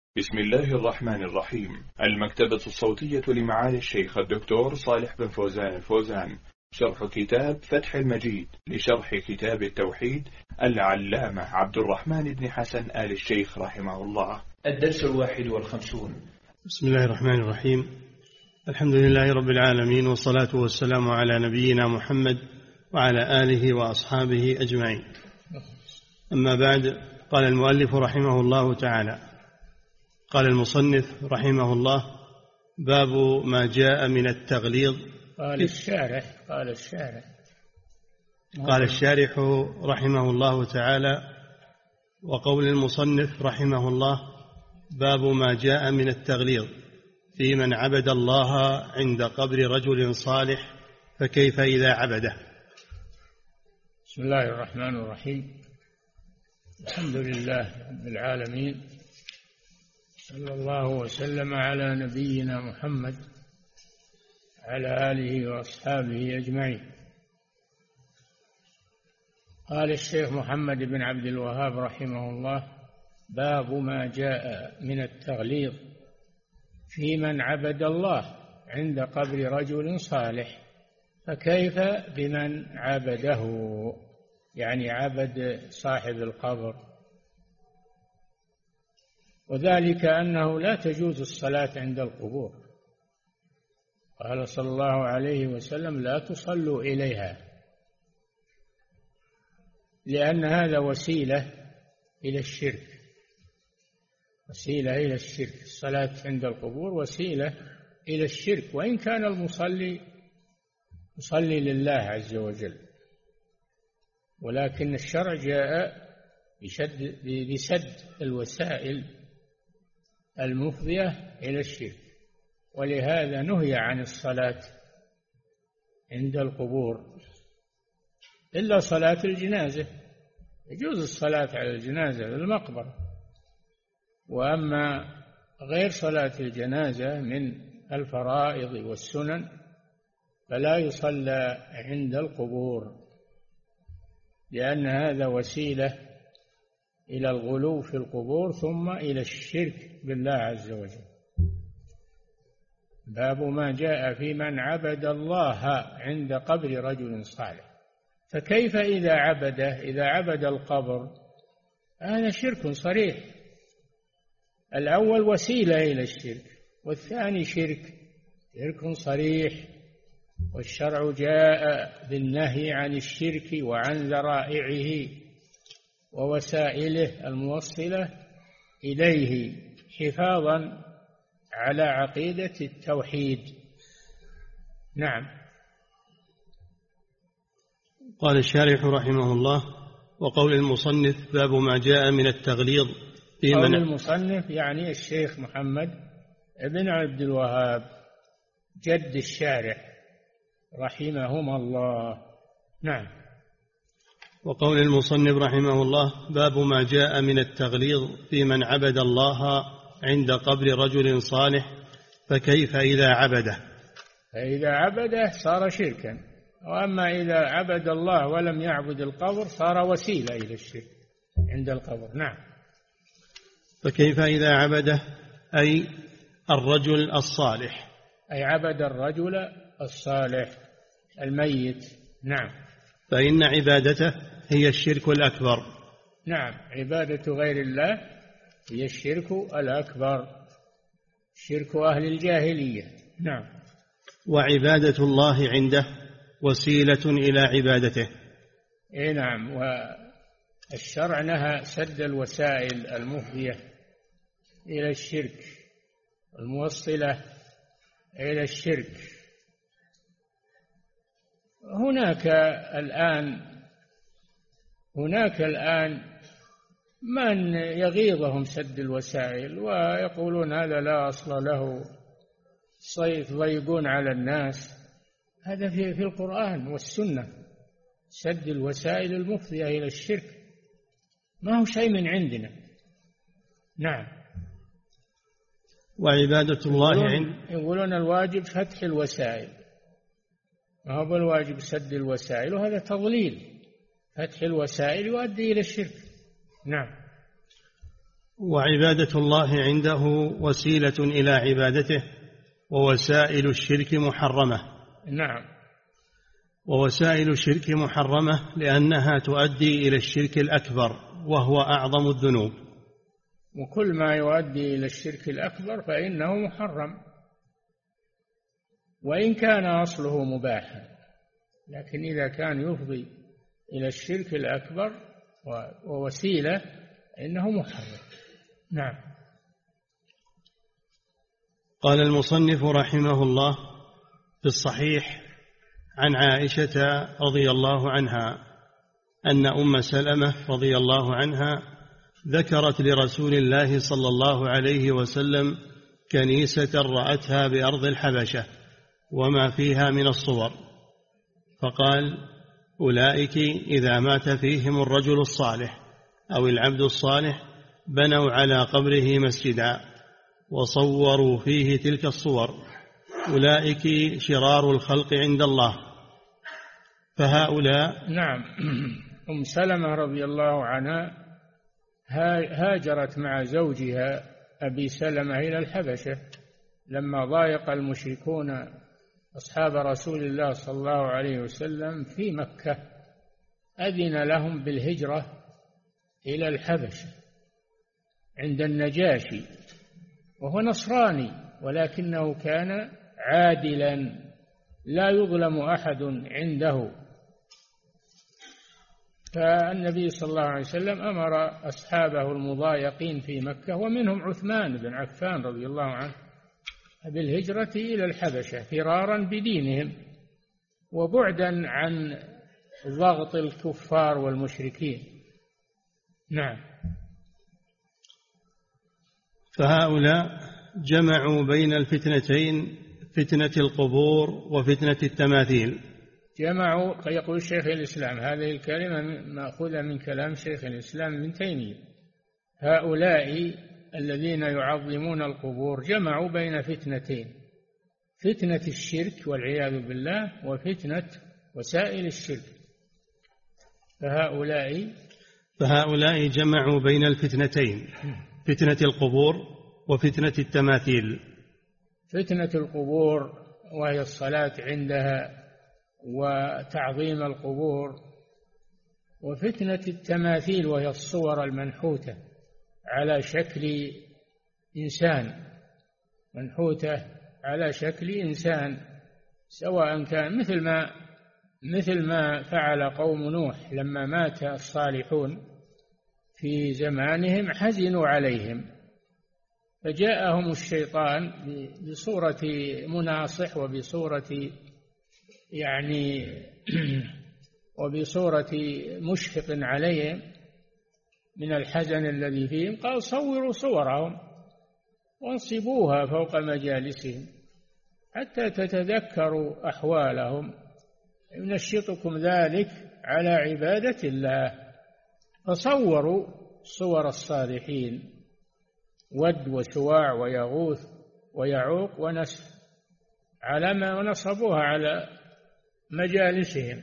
بسم الله الرحمن الرحيم. المكتبة الصوتية لمعالي الشيخ الدكتور صالح بن فوزان الفوزان، شرح كتاب فتح المجيد لشرح كتاب التوحيد العلامة عبد الرحمن بن حسن آل الشيخ رحمه الله. الدرس 51. بسم الله الرحمن الرحيم. الحمد لله رب العالمين، والصلاة والسلام على نبينا محمد وعلى آله وأصحابه أجمعين. أما بعد، قال المؤلف رحمه الله تعالى: قال المصنف رحمه الله: باب ما جاء من التغليظ. قال الشارح رحمه الله تعالى: وقول المصنف رحمه الله: باب ما جاء من التغليظ في من عبد الله عند قبر رجل صالح، فكيف إذا عبده. بسم الله الرحمن الرحيم. الحمد لله رب العالمين، صلى الله وسلم على نبينا محمد على آله وأصحابه أجمعين. قال الشيخ محمد بن عبد الوهاب رحمه الله: باب ما جاء من التغليظ في من عبد الله عند قبر رجل صالح، فكيف بمن عبده، يعني عبد صاحب القبر، وذلك أنه لا تجوز الصلاة عند القبور. قال صلى الله عليه وسلم: لا تصلوا إليها، لأن هذا وسيلة إلى الشرك. الصلاة عند القبور وسيلة إلى الشرك، وإن كان المصلي يصلي لله عز وجل، ولكن الشرع جاء بسد الوسائل المفضية إلى الشرك، ولهذا نهي عن الصلاة عند القبور إلا صلاة الجنازة. يجوز الصلاة على الجنازة في المقبرة، وأما غير صلاة الجنازة من الفرائض والسنن فلا يصلى عند القبور، لأن هذا وسيلة إلى الغلو في القبور ثم إلى الشرك بالله عز وجل. باب ما جاء في من عبد الله عند قبر رجل صالح، فكيف إذا عبد القبر؟ هذا شرك صريح. الأول وسيلة إلى الشرك، والثاني شرك صريح. والشرع جاء بالنهي عن الشرك وعن ذرائعه ووسائله الموصلة إليه، حفاظا على عقيدة التوحيد. نعم. قال الشارح رحمه الله: وقول المصنف: باب ما جاء من التغليظ في قول المصنف يعني الشيخ محمد بن عبد الوهاب جد الشارح رحمهما الله. نعم. وقول المصنف رحمه الله: باب ما جاء من التغليظ في من عبد الله عند قبر رجل صالح، فكيف إذا عبده؟ فإذا عبده صار شركا، وأما إذا عبد الله ولم يعبد القبر صار وسيلة إلى الشرك عند القبر. نعم. فكيف إذا عبده أي الرجل الصالح، أي عبد الرجل الصالح الميت. نعم. فإن عبادته هي الشرك الأكبر. نعم، عبادة غير الله هي الشرك الأكبر، شرك أهل الجاهلية. نعم. وعبادة الله عنده وسيلة إلى عبادته. نعم. والشرع نهى سد الوسائل المفضية إلى الشرك الموصلة إلى الشرك. هناك الآن من يغيظهم سد الوسائل ويقولون هذا لا أصل له، يضيقون على الناس. هذا في القرآن والسنة. سد الوسائل المفضية إلى الشرك ما هو شيء من عندنا. نعم. وعبادة الله يقولون الواجب فتح الوسائل، ما هو بالواجب سد الوسائل، وهذا تضليل. فتح الوسائل يؤدي إلى الشرك. نعم. وعبادة الله عنده وسيلة إلى عبادته، ووسائل الشرك محرمة. نعم. ووسائل الشرك محرمة لأنها تؤدي إلى الشرك الأكبر وهو أعظم الذنوب. وكل ما يؤدي إلى الشرك الأكبر فإنه محرم، وإن كان أصله مباحا، لكن إذا كان يفضي إلى الشرك الأكبر ووسيلة إنه محرم. نعم. قال المصنف رحمه الله في الصحيح عن عائشة رضي الله عنها أن أم سلمة رضي الله عنها ذكرت لرسول الله صلى الله عليه وسلم كنيسة رأتها بأرض الحبشة وما فيها من الصور، فقال: أولئك إذا مات فيهم الرجل الصالح أو العبد الصالح بنوا على قبره مسجدا وصوروا فيه تلك الصور، أولئك شرار الخلق عند الله. فهؤلاء. نعم. أم سلمة رضي الله عنها هاجرت مع زوجها أبي سلمة إلى الحبشة لما ضايق المشركون أصحاب رسول الله صلى الله عليه وسلم في مكة، أذن لهم بالهجرة إلى الحبشة عند النجاشي، وهو نصراني ولكنه كان عادلا لا يظلم أحد عنده. فالنبي صلى الله عليه وسلم أمر أصحابه المضايقين في مكة ومنهم عثمان بن عفان رضي الله عنه بالهجرة إلى الحبشة فرارا بدينهم وبعدا عن ضغط الكفار والمشركين. نعم. فهؤلاء جمعوا بين الفتنتين، فتنة القبور وفتنة التماثيل. جمعوا، يقول شيخ الإسلام، هذه الكلمة مأخوذة من كلام شيخ الإسلام ابن تيمية، هؤلاء الذين يعظمون القبور جمعوا بين فتنتين: فتنة الشرك والعياذ بالله وفتنة وسائل الشرك. فهؤلاء جمعوا بين الفتنتين، فتنة القبور وفتنة التماثيل. فتنة القبور وهي الصلاة عندها وتعظيم القبور، وفتنة التماثيل وهي الصور المنحوتة على شكل إنسان، منحوتة على شكل إنسان، سواء كان مثل ما فعل قوم نوح لما مات الصالحون في زمانهم حزنوا عليهم، فجاءهم الشيطان بصورة مناصح وبصورة مشفق عليهم من الحزن الذي فيهم، قال: صوروا صورهم وانصبوها فوق مجالسهم حتى تتذكروا أحوالهم، ينشطكم ذلك على عبادة الله. فصوروا صور الصالحين، ود وسواع ويغوث ويعوق ونسر، ونصبوها على مجالسهم.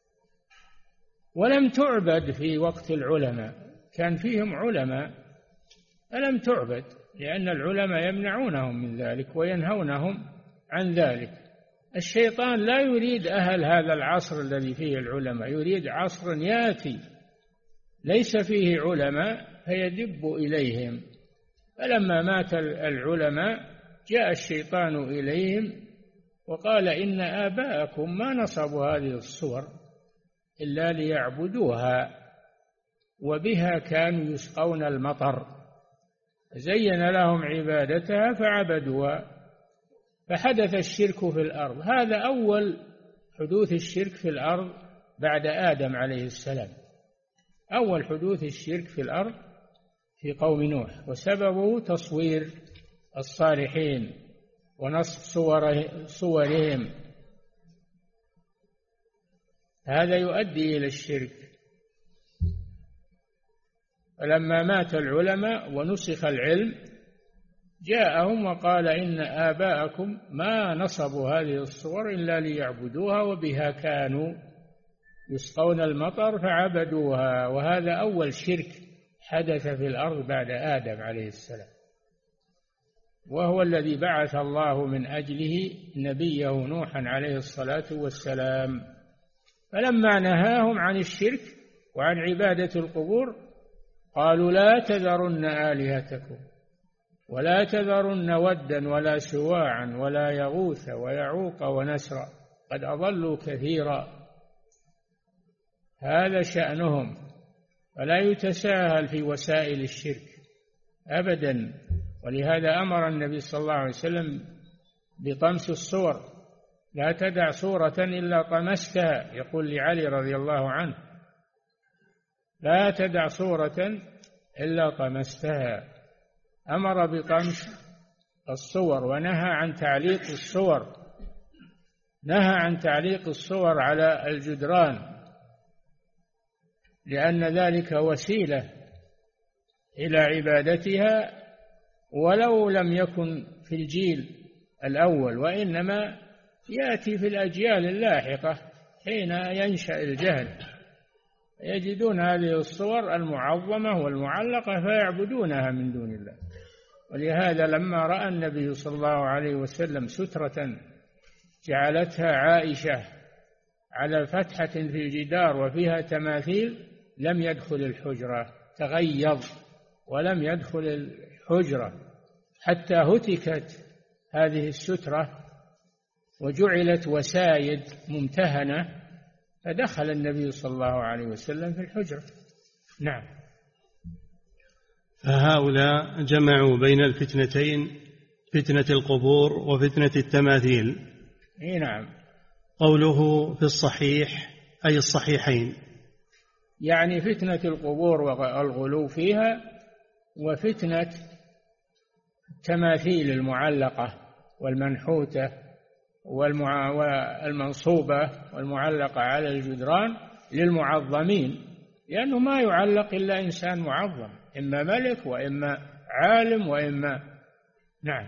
ولم تعبد في وقت العلماء، كان فيهم علماء ألم تعبد، لأن العلماء يمنعونهم من ذلك وينهونهم عن ذلك. الشيطان لا يريد أهل هذا العصر الذي فيه العلماء، يريد عصر يأتي ليس فيه علماء فيدب إليهم. فلما مات العلماء جاء الشيطان إليهم وقال: إن آباءكم ما نصبوا هذه الصور إلا ليعبدوها وبها كانوا يسقون المطر، زين لهم عبادتها فعبدوها فحدث الشرك في الأرض. هذا أول حدوث الشرك في الأرض بعد آدم عليه السلام، أول حدوث الشرك في الأرض في قوم نوح، وسببه تصوير الصالحين ونصب صورهم، هذا يؤدي إلى الشرك. فلما مات العلماء ونسخ العلم جاءهم وقال: إن آباءكم ما نصبوا هذه الصور إلا ليعبدوها وبها كانوا يسقون المطر فعبدوها. وهذا أول شرك حدث في الأرض بعد آدم عليه السلام، وهو الذي بعث الله من أجله نبيه نوحا عليه الصلاة والسلام. فلما نهاهم عن الشرك وعن عبادة القبور قالوا لا تذرن آلهتكم ولا تذرن ودا ولا سواعا ولا يغوث ويعوق ونسرا قد أضلوا كثيرا. هذا شأنهم، فلا يتساهل في وسائل الشرك أبدا. ولهذا أمر النبي صلى الله عليه وسلم بطمس الصور، لا تدع صورة إلا طمستها، يقول لعلي رضي الله عنه لا تدع صورة إلا طمستها. أمر بطمس الصور ونهى عن تعليق الصور، نهى عن تعليق الصور على الجدران، لأن ذلك وسيلة إلى عبادتها ولو لم يكن في الجيل الأول، وإنما يأتي في الأجيال اللاحقة حين ينشأ الجهل، يجدون هذه الصور المعظمة والمعلقة فيعبدونها من دون الله. ولهذا لما رأى النبي صلى الله عليه وسلم سترة جعلتها عائشة على فتحة في الجدار وفيها تماثيل لم يدخل الحجرة، تغيظ ولم يدخل الحجرة حتى هتكت هذه السترة وجعلت وسايد ممتهنة، فدخل النبي صلى الله عليه وسلم في الحجرة. نعم. فهؤلاء جمعوا بين الفتنتين، فتنة القبور وفتنة التماثيل. نعم. قوله في الصحيح أي الصحيحين، يعني فتنة القبور والغلو فيها، وفتنة التماثيل المعلقة والمنحوتة والمنصوبة والمعلقة على الجدران للمعظمين، لأنه ما يعلق إلا إنسان معظم، إما ملك وإما عالم وإما. نعم.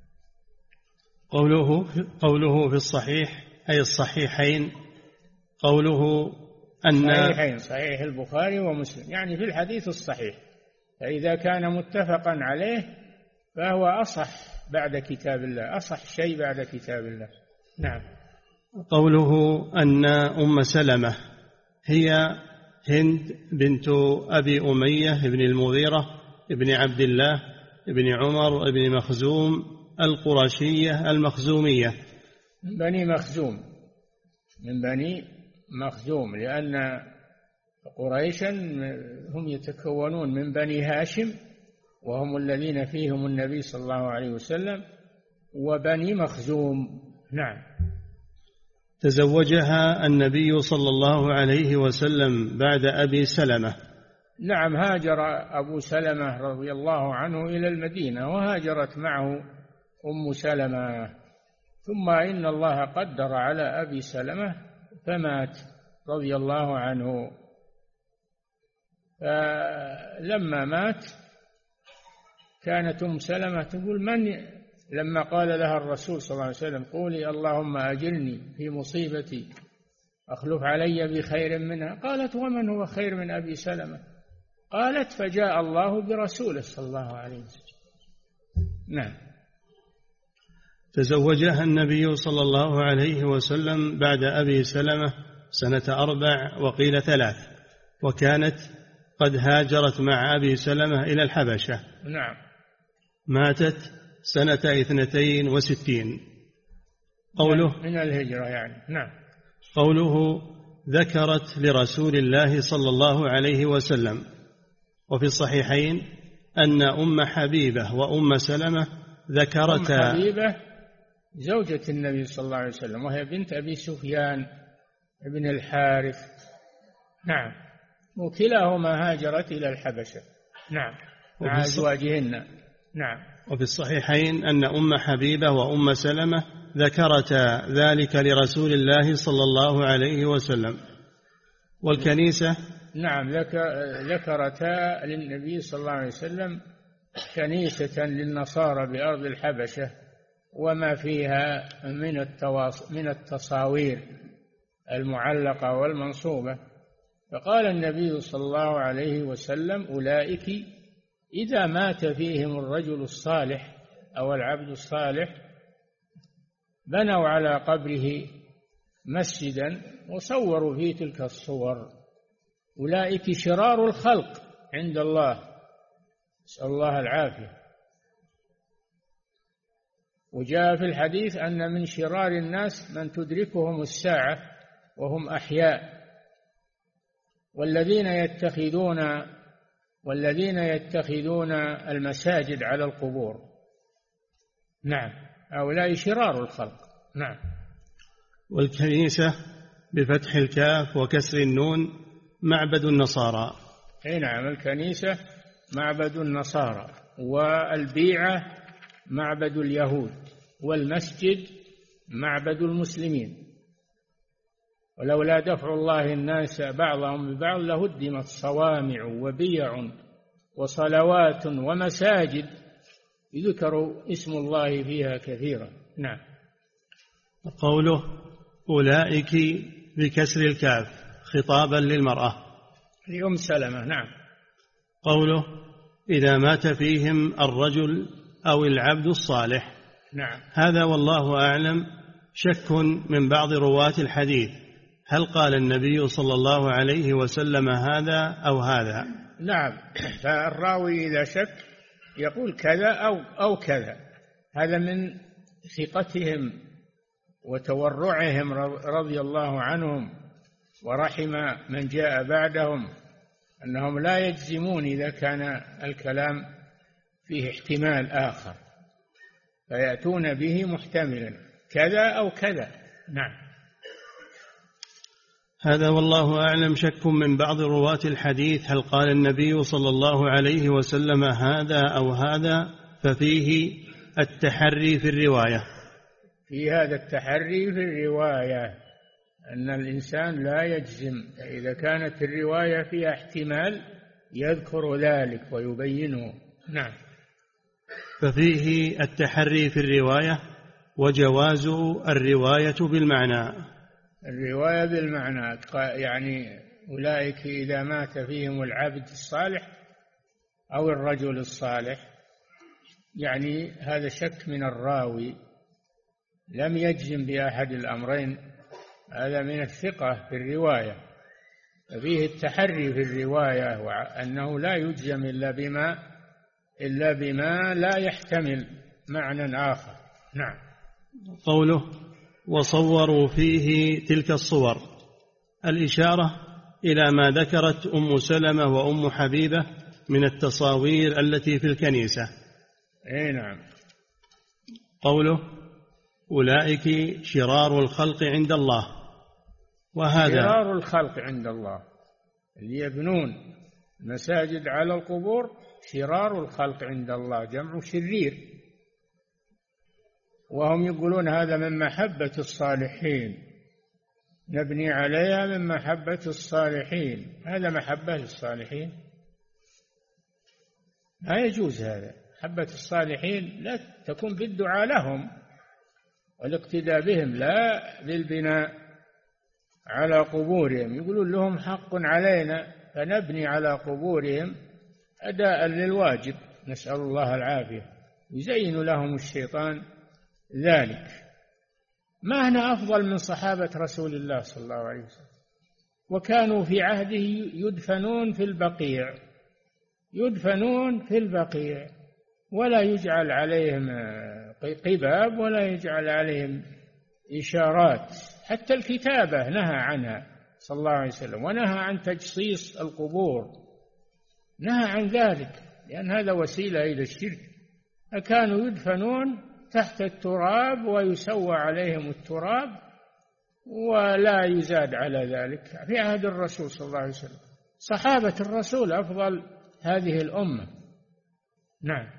قوله في الصحيح أي الصحيحين، قوله أن صحيح البخاري ومسلم، يعني في الحديث الصحيح، فإذا كان متفقا عليه فهو أصح بعد كتاب الله، أصح شيء بعد كتاب الله. نعم. قوله أن أم سلمة هي هند بنت أبي أمية بن المغيرة بن عبد الله بن عمر بن مخزوم القرشية المخزومية، من بني مخزوم، لأن قريشا هم يتكونون من بني هاشم وهم الذين فيهم النبي صلى الله عليه وسلم، وبني مخزوم. نعم. تزوجها النبي صلى الله عليه وسلم بعد أبي سلمة. نعم، هاجر أبو سلمة رضي الله عنه إلى المدينة وهاجرت معه أم سلمة، ثم إن الله قدر على أبي سلمة فمات رضي الله عنه. فلما مات كانت أم سلمة تقول لما قال لها الرسول صلى الله عليه وسلم قولي اللهم أجرني في مصيبتي أخلف علي بخير منها، قالت ومن هو خير من أبي سلمة؟ قالت فجاء الله برسوله صلى الله عليه وسلم. نعم. تزوجها النبي صلى الله عليه وسلم بعد أبي سلمة سنة 4 وقيل 3، وكانت قد هاجرت مع أبي سلمة إلى الحبشة. نعم. ماتت سنة 62 قوله من الهجرة يعني. نعم. قوله ذكرت لرسول الله صلى الله عليه وسلم. وفي الصحيحين أن أم حبيبة وأم سلمة ذكرتا. أم حبيبة زوجة النبي صلى الله عليه وسلم، وهي بنت أبي سفيان ابن الحارث. نعم. وكلاهما هاجرت إلى الحبشة. نعم. مع أزواجهن. نعم. وفي الصحيحين أن أم حبيبة وأم سلمة ذكرتا ذلك لرسول الله صلى الله عليه وسلم. والكنيسة نعم ذكرتا للنبي صلى الله عليه وسلم كنيسة للنصارى بأرض الحبشة وما فيها من التصاوير المعلقة والمنصوبة، فقال النبي صلى الله عليه وسلم: أولئك إذا مات فيهم الرجل الصالح أو العبد الصالح بنوا على قبره مسجدا وصوروا فيه تلك الصور. أولئك شرار الخلق عند الله، نسأل الله العافية. وجاء في الحديث أن من شرار الناس من تدركهم الساعة وهم أحياء، والذين يتخذون المساجد على القبور. نعم، هؤلاء شرار الخلق. نعم. والكنيسة بفتح الكاف وكسر النون معبد النصارى. أي نعم، الكنيسة معبد النصارى، والبيعة معبد اليهود، والمسجد معبد المسلمين. ولولا دفع الله الناس بعضهم ببعض لهدمت صوامع وبيع وصلوات ومساجد يذكر اسم الله فيها كثيرا. نعم. قوله أولئك بكسر الكاف خطابا للمرأة لأم سلمة. نعم. قوله إذا مات فيهم الرجل أو العبد الصالح. نعم. هذا والله أعلم شك من بعض رواة الحديث، هل قال النبي صلى الله عليه وسلم هذا أو هذا؟ نعم، فالراوي إذا شك يقول كذا أو كذا. هذا من ثقتهم وتورعهم رضي الله عنهم ورحم من جاء بعدهم، أنهم لا يجزمون إذا كان الكلام فيه احتمال آخر، فيأتون به محتملا كذا أو كذا. نعم. هذا والله أعلم شك من بعض رواة الحديث، هل قال النبي صلى الله عليه وسلم هذا أو هذا؟ ففيه التحري في الرواية. في هذا التحري في الرواية أن الإنسان لا يجزم، إذا كانت الرواية فيها احتمال يذكر ذلك ويبينه. نعم. ففيه التحري في الرواية وجواز الرواية بالمعنى. الرواية بالمعنى يعني أولئك إذا مات فيهم العبد الصالح أو الرجل الصالح، يعني هذا شك من الراوي لم يجزم بأحد الأمرين، هذا من الثقة في الرواية. فيه التحري في الرواية وأنه لا يجزم إلا بما لا يحتمل معنى آخر. نعم. قوله وصوروا فيه تلك الصور، الإشارة إلى ما ذكرت أم سلمة وأم حبيبة من التصاوير التي في الكنيسة. أي نعم. قوله أولئك شرار الخلق عند الله، وهذا شرار الخلق عند الله اللي يبنون مساجد على القبور شرار الخلق عند الله، جمع شرير، وهم يقولون هذا من محبة الصالحين، نبني عليها من محبة الصالحين. هذا محبة للصالحين؟ لا يجوز هذا. محبة الصالحين لا تكون بالدعاء لهم والاقتداء بهم، لا بالبناء على قبورهم. يقولون لهم حق علينا فنبني على قبورهم أداء للواجب، نسأل الله العافية. يزين لهم الشيطان ذلك. ما هنا أفضل من صحابة رسول الله صلى الله عليه وسلم، وكانوا في عهده يدفنون في البقيع ولا يجعل عليهم قباب ولا يجعل عليهم إشارات، حتى الكتابة نهى عنها صلى الله عليه وسلم، ونهى عن تجصيص القبور، نهى عن ذلك لأن هذا وسيلة إلى الشرك. فكانوا يدفنون تحت التراب ويسوى عليهم التراب ولا يزاد على ذلك في عهد الرسول صلى الله عليه وسلم. صحابة الرسول أفضل هذه الأمة. نعم.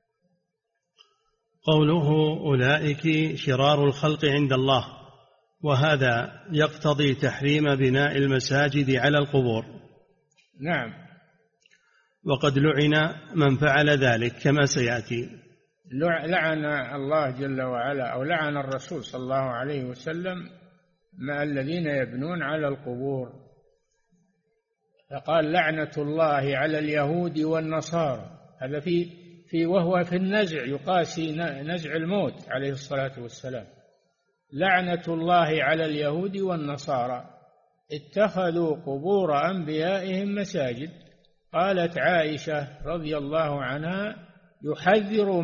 قوله أولئك شرار الخلق عند الله، وهذا يقتضي تحريم بناء المساجد على القبور. نعم. وقد لعن من فعل ذلك كما سيأتي. لعن الله جل وعلا أو لعن الرسول صلى الله عليه وسلم مع الذين يبنون على القبور. فقال لعنة الله على اليهود والنصارى. هذا وهو في النزع يقاسي نزع الموت عليه الصلاة والسلام. لعنة الله على اليهود والنصارى اتخذوا قبور أنبيائهم مساجد. قالت عائشة رضي الله عنها يحذر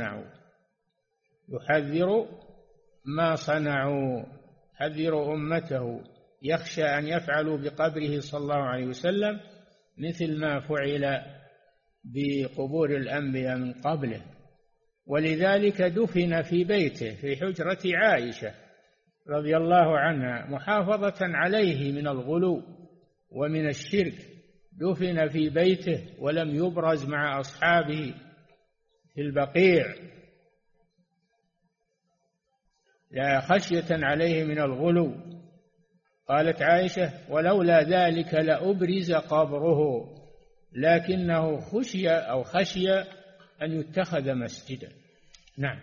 ما صنعوا حذر أمته، يخشى أن يفعلوا بقبره صلى الله عليه وسلم مثل ما فعل بقبور الأنبياء من قبله. ولذلك دفن في بيته في حجرة عائشة رضي الله عنها محافظة عليه من الغلو ومن الشرك. دفن في بيته ولم يبرز مع أصحابه في البقيع لا خشية عليه من الغلو. قالت عائشة ولولا ذلك لأبرز قبره لكنه خشي أن يتخذ مسجدا. نعم.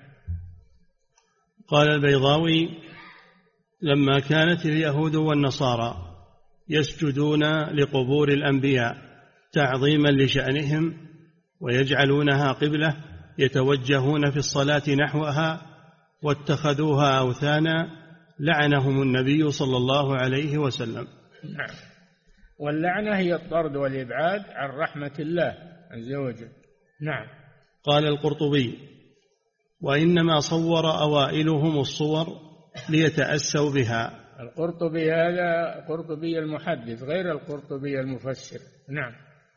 قال البيضاوي لما كانت اليهود والنصارى يسجدون لقبور الأنبياء تعظيما لشأنهم ويجعلونها قبلة يتوجهون في الصلاة نحوها واتخذوها أوثانا لعنهم النبي صلى الله عليه وسلم. نعم. واللعنة هي الطرد والإبعاد عن رحمة الله عز وجل. نعم. قال القرطبي وإنما صور أوائلهم الصور ليتأسوا بها. القرطبي هذا قرطبي المحدث غير القرطبي المفسر. نعم.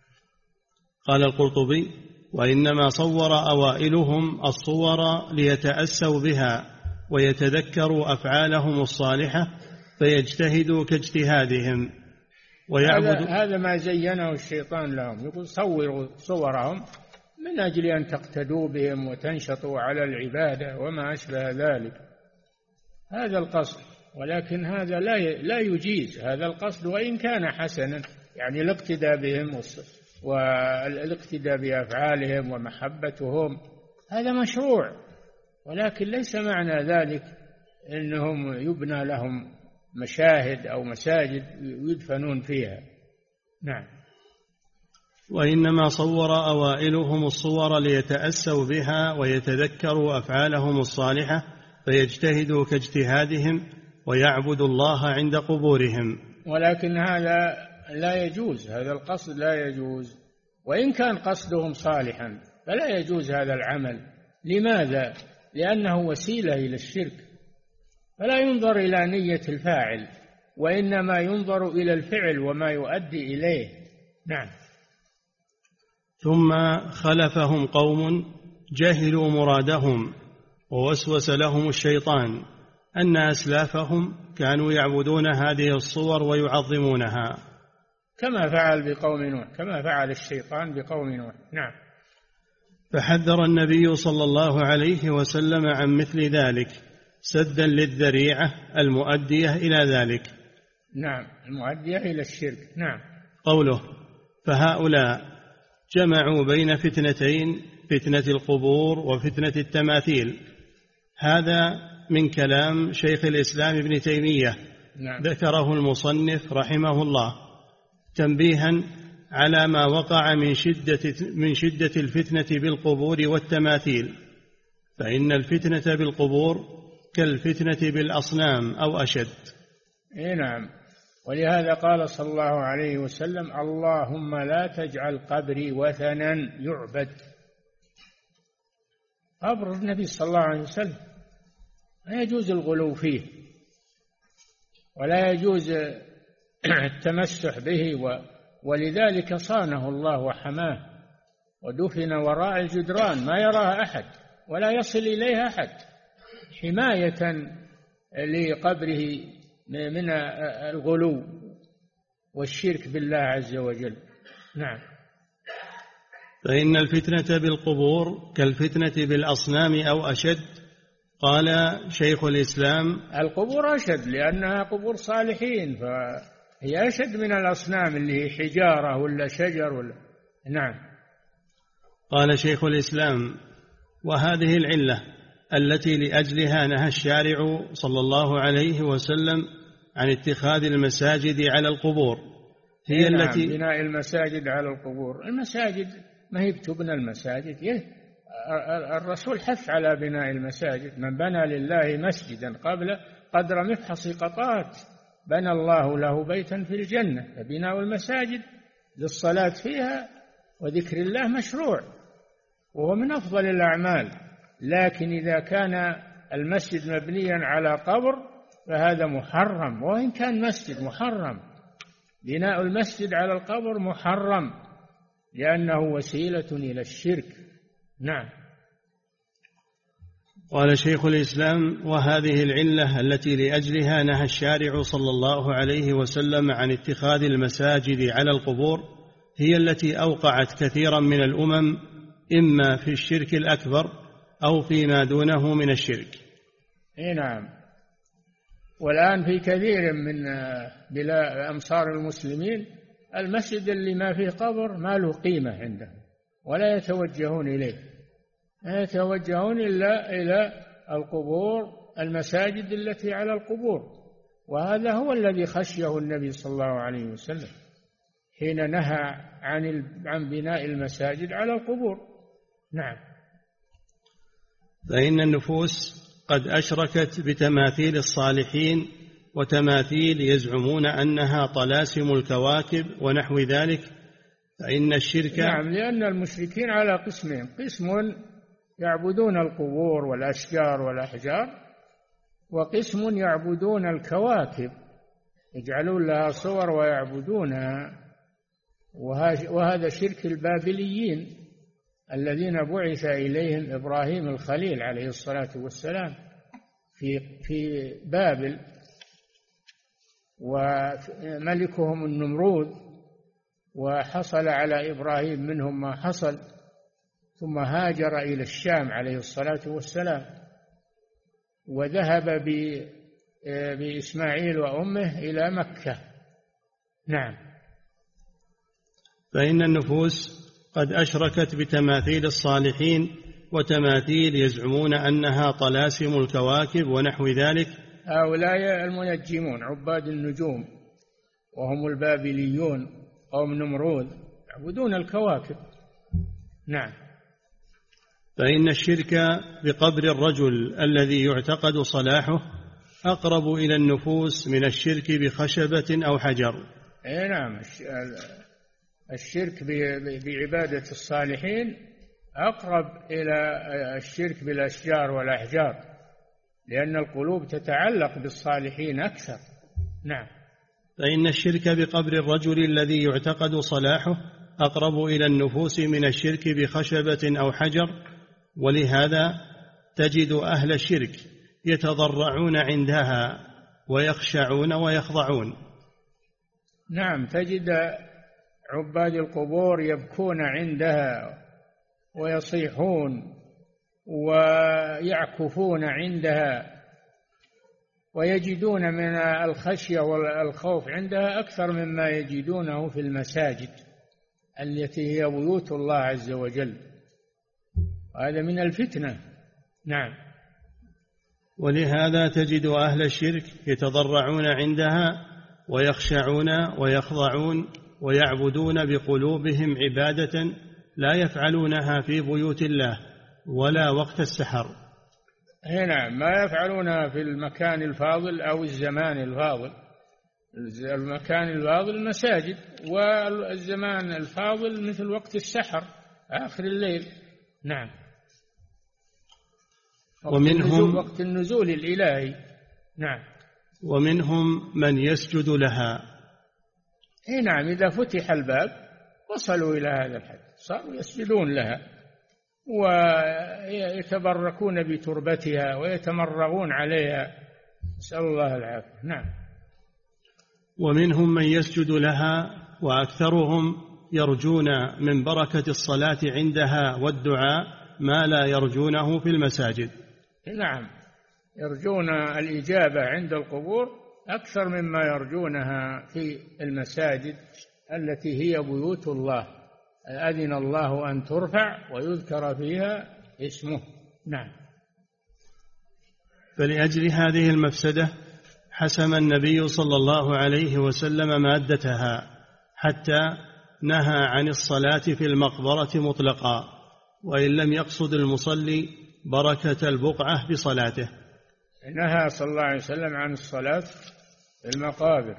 قال القرطبي وإنما صور أوائلهم الصور ليتأسوا بها ويتذكروا أفعالهم الصالحة فيجتهدوا كاجتهادهم ويعبدوا. هذا ما زينه الشيطان لهم، يقول صوروا صورهم من أجل أن تقتدوا بهم وتنشطوا على العبادة وما أشبه ذلك. هذا القصد، ولكن هذا لا يجيز هذا القصد وإن كان حسنا، يعني الاقتداء بهم والاقتداء بأفعالهم ومحبتهم هذا مشروع، ولكن ليس معنى ذلك إنهم يبنى لهم مشاهد أو مساجد يدفنون فيها. نعم. وإنما صور أوائلهم الصور ليتأسوا بها ويتذكروا أفعالهم الصالحة فيجتهدوا كاجتهادهم ويعبدوا الله عند قبورهم. ولكن هذا لا يجوز، هذا القصد لا يجوز، وإن كان قصدهم صالحا فلا يجوز هذا العمل. لماذا؟ لأنه وسيلة إلى الشرك، فلا ينظر إلى نية الفاعل وإنما ينظر إلى الفعل وما يؤدي إليه. نعم. ثم خلفهم قوم جهلوا مرادهم ووسوس لهم الشيطان أن أسلافهم كانوا يعبدون هذه الصور ويعظمونها كما فعل بقوم نوح، كما فعل الشيطان بقوم نوح. نعم. فحذر النبي صلى الله عليه وسلم عن مثل ذلك سدا للذريعة المؤدية إلى ذلك. نعم، المؤدية إلى الشرك. نعم. قوله فهؤلاء جمعوا بين فتنتين، فتنة القبور وفتنة التماثيل. هذا من كلام شيخ الإسلام ابن تيمية. نعم. ذكره المصنف رحمه الله تنبيها على ما وقع من شدة الفتنة بالقبور والتماثيل، فإن الفتنة بالقبور كالفتنة بالأصنام أو أشد. نعم. ولهذا قال صلى الله عليه وسلم اللهم لا تجعل قبري وثنا يعبد. قبر النبي صلى الله عليه وسلم لا يجوز الغلو فيه ولا يجوز التمسح به، ولذلك صانه الله وحماه ودفن وراء الجدران ما يراه أحد ولا يصل إليه أحد حماية لقبره من الغلو والشرك بالله عز وجل. نعم. فإن الفتنة بالقبور كالفتنة بالأصنام أو أشد. قال شيخ الإسلام القبور أشد لأنها قبور صالحين، فهي أشد من الأصنام اللي هي حجارة ولا شجر ولا. نعم. قال شيخ الإسلام وهذه العلة التي لأجلها نهى الشارع صلى الله عليه وسلم عن اتخاذ المساجد على القبور هي التي بناء المساجد على القبور. المساجد ما هي بتبنى المساجد، الرسول حث على بناء المساجد. من بنى لله مسجدا قدر مفحص قطات بنى الله له بيتا في الجنة. فبناء المساجد للصلاة فيها وذكر الله مشروع وهو من أفضل الأعمال، لكن إذا كان المسجد مبنيا على قبر فهذا محرم، وإن كان مسجد محرم. بناء المسجد على القبر محرم لأنه وسيلة إلى الشرك. نعم. قال شيخ الإسلام: وهذه العلة التي لأجلها نهى الشارع صلى الله عليه وسلم عن اتخاذ المساجد على القبور هي التي أوقعت كثيرا من الأمم إما في الشرك الأكبر أو فيما دونه من الشرك. نعم. والآن في كثير من أمصار المسلمين المسجد اللي ما فيه قبر ما له قيمة عندهم ولا يتوجهون إليه، لا يتوجهون إلا إلى القبور، المساجد التي على القبور. وهذا هو الذي خشيه النبي صلى الله عليه وسلم حين نهى عن بناء المساجد على القبور. نعم. فإن النفوس قد أشركت بتماثيل الصالحين وتماثيل يزعمون أنها طلاسم الكواكب ونحو ذلك، فإن الشرك نعم، لأن المشركين على قسمين: قسم يعبدون القبور والأشجار والأحجار، وقسم يعبدون الكواكب، يجعلون لها صور ويعبدونها. وهذا شرك البابليين الذين بعث إليهم إبراهيم الخليل عليه الصلاة والسلام في بابل، وملكهم النمرود، وحصل على إبراهيم منهم ما حصل، ثم هاجر إلى الشام عليه الصلاة والسلام، وذهب بإسماعيل وأمه إلى مكة. نعم. فإن النفوس قد أشركت بتماثيل الصالحين وتماثيل يزعمون أنها طلاسم الكواكب ونحو ذلك. هؤلاء المنجمون عباد النجوم، وهم البابليون قوم نمرود، يعبدون الكواكب. نعم. فإن الشرك بقبر الرجل الذي يعتقد صلاحه أقرب إلى النفوس من الشرك بخشبة أو حجر. نعم، الشرك بعبادة الصالحين أقرب إلى الشرك بالأشجار والأحجار، لأن القلوب تتعلق بالصالحين أكثر. نعم. فإن الشرك بقبر الرجل الذي يعتقد صلاحه أقرب إلى النفوس من الشرك بخشبة أو حجر، ولهذا تجد أهل الشرك يتضرعون عندها ويخشعون ويخضعون. نعم، تجد عباد القبور يبكون عندها ويصيحون ويعكفون عندها، ويجدون من الخشية والخوف عندها أكثر مما يجدونه في المساجد التي هي بيوت الله عز وجل. هذا من الفتنة. نعم. ولهذا تجد أهل الشرك يتضرعون عندها ويخشعون ويخضعون ويعبدون بقلوبهم عبادة لا يفعلونها في بيوت الله ولا وقت السحر. نعم، ما يفعلونها في المكان الفاضل أو الزمان الفاضل. المكان الفاضل المساجد، والزمان الفاضل مثل وقت السحر آخر الليل. نعم. ومنهم وقت النزول الإلهي. نعم. ومنهم من يسجد لها. نعم، إذا فتح الباب وصلوا إلى هذا الحد صاروا يسجدون لها ويتبركون بتربتها ويتمرغون عليها، نسأل الله العافية. نعم. ومنهم من يسجد لها، وأكثرهم يرجون من بركة الصلاة عندها والدعاء ما لا يرجونه في المساجد. نعم، يرجون الإجابة عند القبور أكثر مما يرجونها في المساجد التي هي بيوت الله، أذن الله أن ترفع ويذكر فيها اسمه. نعم. فلأجل هذه المفسدة حسم النبي صلى الله عليه وسلم مادتها، حتى نهى عن الصلاة في المقبرة مطلقا، وإن لم يقصد المصلي بركة البقعة بصلاته. نهى صلى الله عليه وسلم عن الصلاة في المقابر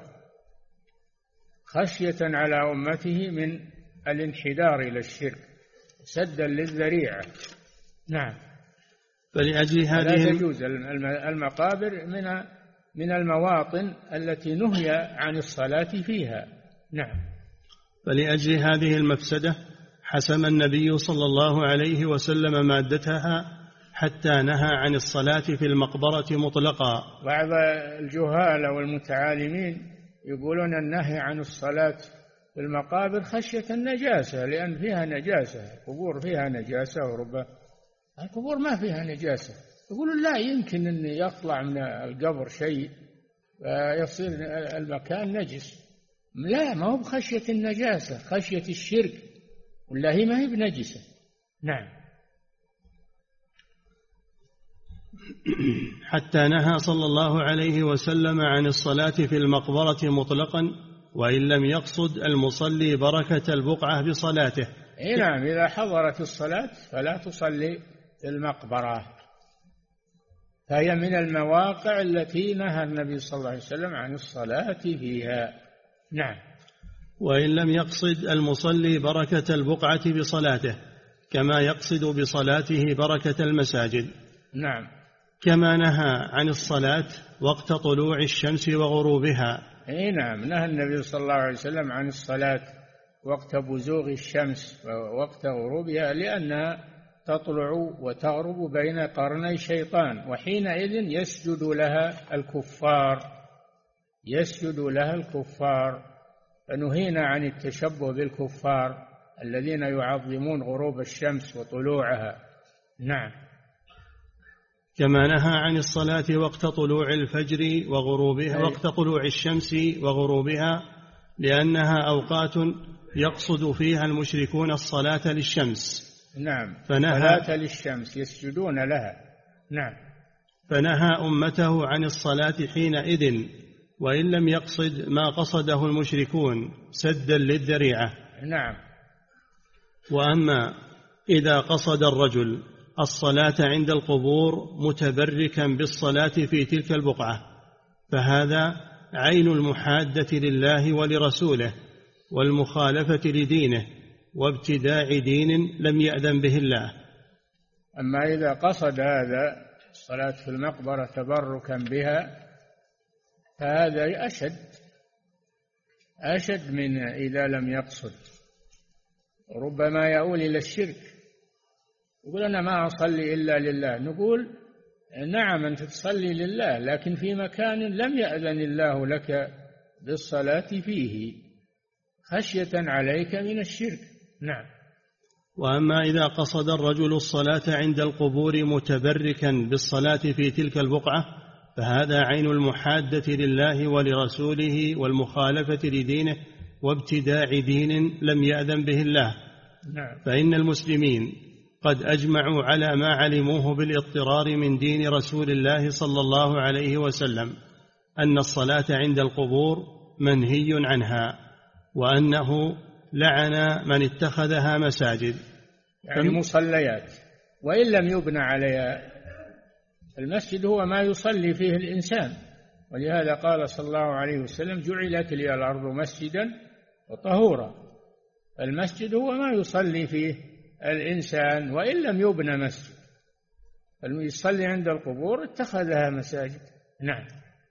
خشية على أمته من الانحدار إلى الشرك سدا للذريعة. نعم. فلأجل هذه لا تجوز المقابر من المواطن التي نهي عن الصلاة فيها. نعم. فلأجل هذه المفسدة حسم النبي صلى الله عليه وسلم مادتها حتى نهى عن الصلاة في المقبرة مطلقا. بعض الجهال والمتعالمين يقولون النهي عن الصلاة في المقابر خشية النجاسة، لأن فيها نجاسة، قبور فيها نجاسة، وربما القبور ما فيها نجاسة. يقولون لا يمكن أن يطلع من القبر شيء فيصير المكان نجس. لا، ما هو بخشية النجاسة، خشية الشرك، والله ما هي بنجسة. نعم. حتى نهى صلى الله عليه وسلم عن الصلاة في المقبرة مطلقا، وإن لم يقصد المصلي بركة البقعة بصلاته. نعم، إذا حضرت الصلاة فلا تصلي في المقبرة، فهي من المواقع التي نهى النبي صلى الله عليه وسلم عن الصلاة فيها. نعم. وإن لم يقصد المصلي بركة البقعة بصلاته، كما يقصد بصلاته بركة المساجد. نعم. كما نهى عن الصلاة وقت طلوع الشمس وغروبها. نعم، نهى النبي صلى الله عليه وسلم عن الصلاة وقت بزوغ الشمس ووقت غروبها، لأنها تطلع وتغرب بين قرني شيطان، وحينئذ يسجد لها الكفار، فنهينا عن التشبه بالكفار الذين يعظمون غروب الشمس وطلوعها. نعم. كما نهى عن الصلاة وقت طلوع الفجر وغروبها، وقت طلوع الشمس وغروبها، لأنها أوقات يقصد فيها المشركون الصلاة للشمس. نعم، صلاة للشمس يسجدون لها. نعم. فنهى أمته عن الصلاة حينئذ، وإن لم يقصد ما قصده المشركون سدا للذريعة. نعم. وأما إذا قصد الرجل الصلاة عند القبور متبركا بالصلاة في تلك البقعة، فهذا عين المحادة لله ولرسوله والمخالفة لدينه وابتداع دين لم يأذن به الله. أما إذا قصد هذا الصلاة في المقبرة تبركا بها فهذا أشد من إذا لم يقصد، ربما يؤول إلى الشرك. يقول أنا ما أصلي إلا لله. نقول نعم أنت تصلي لله، لكن في مكان لم يأذن الله لك بالصلاة فيه خشية عليك من الشرك. نعم. وأما إذا قصد الرجل الصلاة عند القبور متبركا بالصلاة في تلك البقعة، فهذا عين المحادة لله ولرسوله والمخالفة لدينه وابتداع دين لم يأذن به الله. نعم. فإن المسلمين قد أجمعوا على ما علموه بالاضطرار من دين رسول الله صلى الله عليه وسلم أن الصلاة عند القبور منهي عنها، وأنه لعن من اتخذها مساجد، يعني مصليات، وإن لم يبنى عليها. المسجد هو ما يصلي فيه الإنسان، ولهذا قال صلى الله عليه وسلم جعلت لي الأرض مسجدا وطهورا. المسجد هو ما يصلي فيه الإنسان وإن لم يبنى مسجد. يصلي عند القبور اتخذها مساجد. نعم.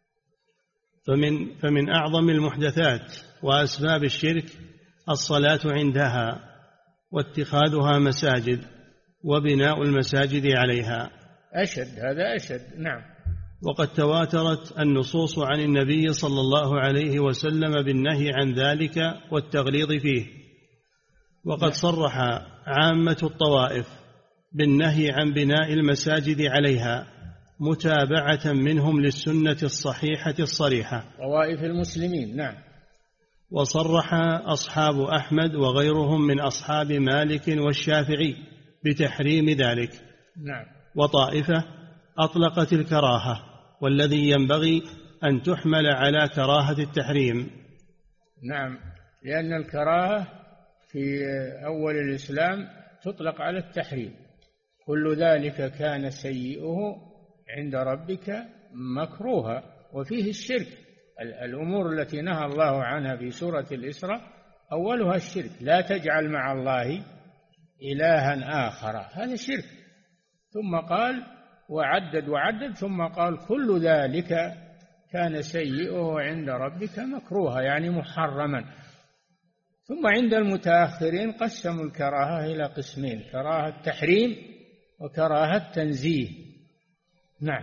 فمن أعظم المحدثات وأسباب الشرك الصلاة عندها واتخاذها مساجد وبناء المساجد عليها. هذا أشد. نعم. وقد تواترت النصوص عن النبي صلى الله عليه وسلم بالنهي عن ذلك والتغليظ فيه، وقد صرح عامة الطوائف بالنهي عن بناء المساجد عليها متابعة منهم للسنة الصحيحة الصريحة، طوائف المسلمين. نعم. وصرح أصحاب أحمد وغيرهم من أصحاب مالك والشافعي بتحريم ذلك. نعم. وطائفة أطلقت الكراهة، والذي ينبغي أن تحمل على كراهة التحريم. نعم. لأن الكراهة في أول الإسلام تطلق على التحريم. كل ذلك كان سيئه عند ربك مكروها. وفيه الشرك. الأمور التي نهى الله عنها في سورة الإسراء أولها الشرك. لا تجعل مع الله إلها آخر، هذا شرك. ثم قال وعدد ثم قال كل ذلك كان سيئه عند ربك مكروها، يعني محرما. ثم عند المتأخرين قسموا الكراهة إلى قسمين: كراهة تحريم وكراهة تنزيه. نعم.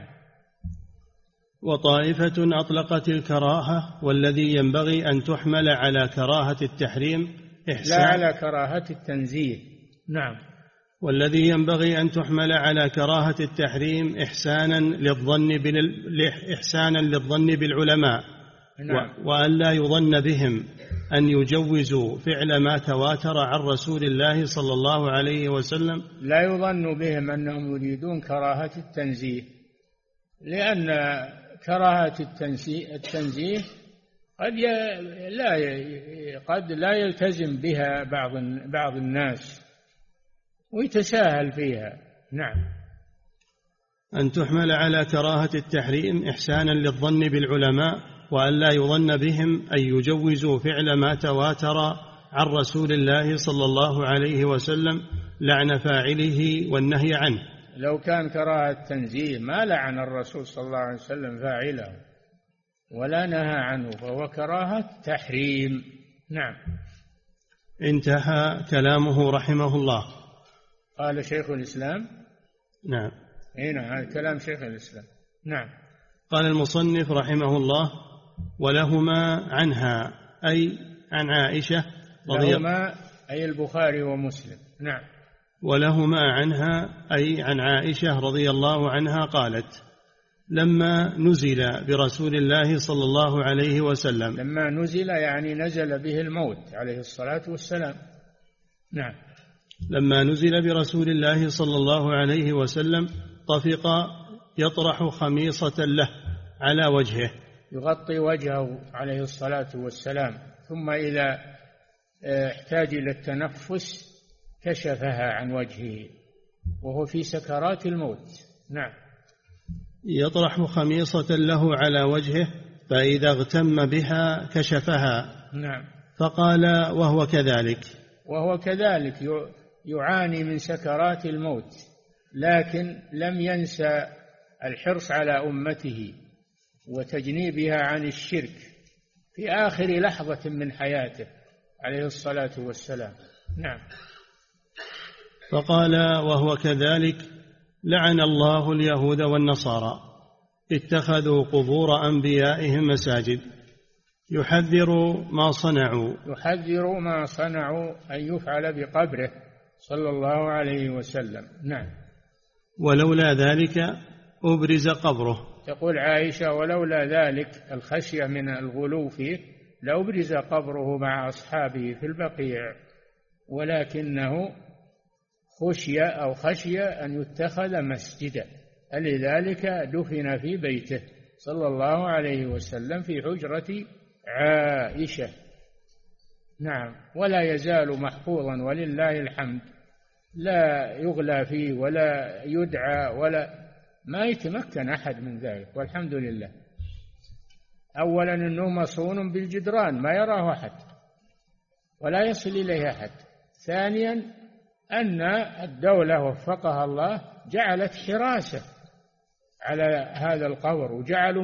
وطائفة أطلقت الكراهة والذي ينبغي أن تحمل على كراهة التحريم لا على كراهة التنزيه. نعم. والذي ينبغي أن تحمل على كراهة التحريم إحسانا للظن بالعلماء. نعم. وأن لا يظن بهم أن يجوزوا فعل ما تواتر عن رسول الله صلى الله عليه وسلم. لا يظن بهم أنهم يريدون كراهة التنزيه، لأن كراهة التنزيه قد لا يلتزم بها بعض الناس ويتساهل فيها. نعم. أن تحمل على كراهة التحريم إحسانا للظن بالعلماء وأن لا يظن بهم أن يجوزوا فعل ما تواتر عن رسول الله صلى الله عليه وسلم لعن فاعله والنهي عنه. لو كان كراهة تنزيه ما لعن الرسول صلى الله عليه وسلم فاعله ولا نهى عنه، فهو كراهة تحريم. نعم. انتهى كلامه رحمه الله. قال شيخ الإسلام. نعم. هذا كلام شيخ الإسلام. نعم. قال المصنف رحمه الله: ولهما عنها أي عن عائشة لهما أي البخاري ومسلم. نعم. ولهما عنها أي عن عائشة رضي الله عنها قالت: لما نزل برسول الله صلى الله عليه وسلم. لما نزل يعني نزل به الموت عليه الصلاة والسلام. نعم. لما نزل برسول الله صلى الله عليه وسلم طفق يطرح خميصة له على وجهه، يغطي وجهه عليه الصلاة والسلام، ثم إذا احتاج إلى التنفس كشفها عن وجهه وهو في سكرات الموت. نعم. يطرح خميصة له على وجهه فإذا اغتم بها كشفها. نعم. فقال وهو كذلك يعاني من سكرات الموت، لكن لم ينسى الحرص على أمته وتجنيبها عن الشرك في آخر لحظة من حياته عليه الصلاة والسلام. نعم. فقال وهو كذلك: لعن الله اليهود والنصارى اتخذوا قبور أنبيائهم مساجد. يحذر ما صنعوا أن يفعل بقبره صلى الله عليه وسلم. نعم. ولولا ذلك أبرز قبره. تقول عائشة: ولولا ذلك الخشية من الغلو فيه لأبرز قبره مع أصحابه في البقيع، ولكنه خشي أن يتخذ مسجدا، لذلك دفن في بيته صلى الله عليه وسلم في حجرة عائشة. نعم. ولا يزال محفوظا ولله الحمد، لا يغلى فيه ولا يدعى ولا ما يتمكن أحد من ذلك، والحمد لله. أولا أنه مصون بالجدران ما يراه أحد ولا يصل إليه أحد. ثانيا أن الدولة وفقها الله جعلت حراسة على هذا القبر، وجعلوا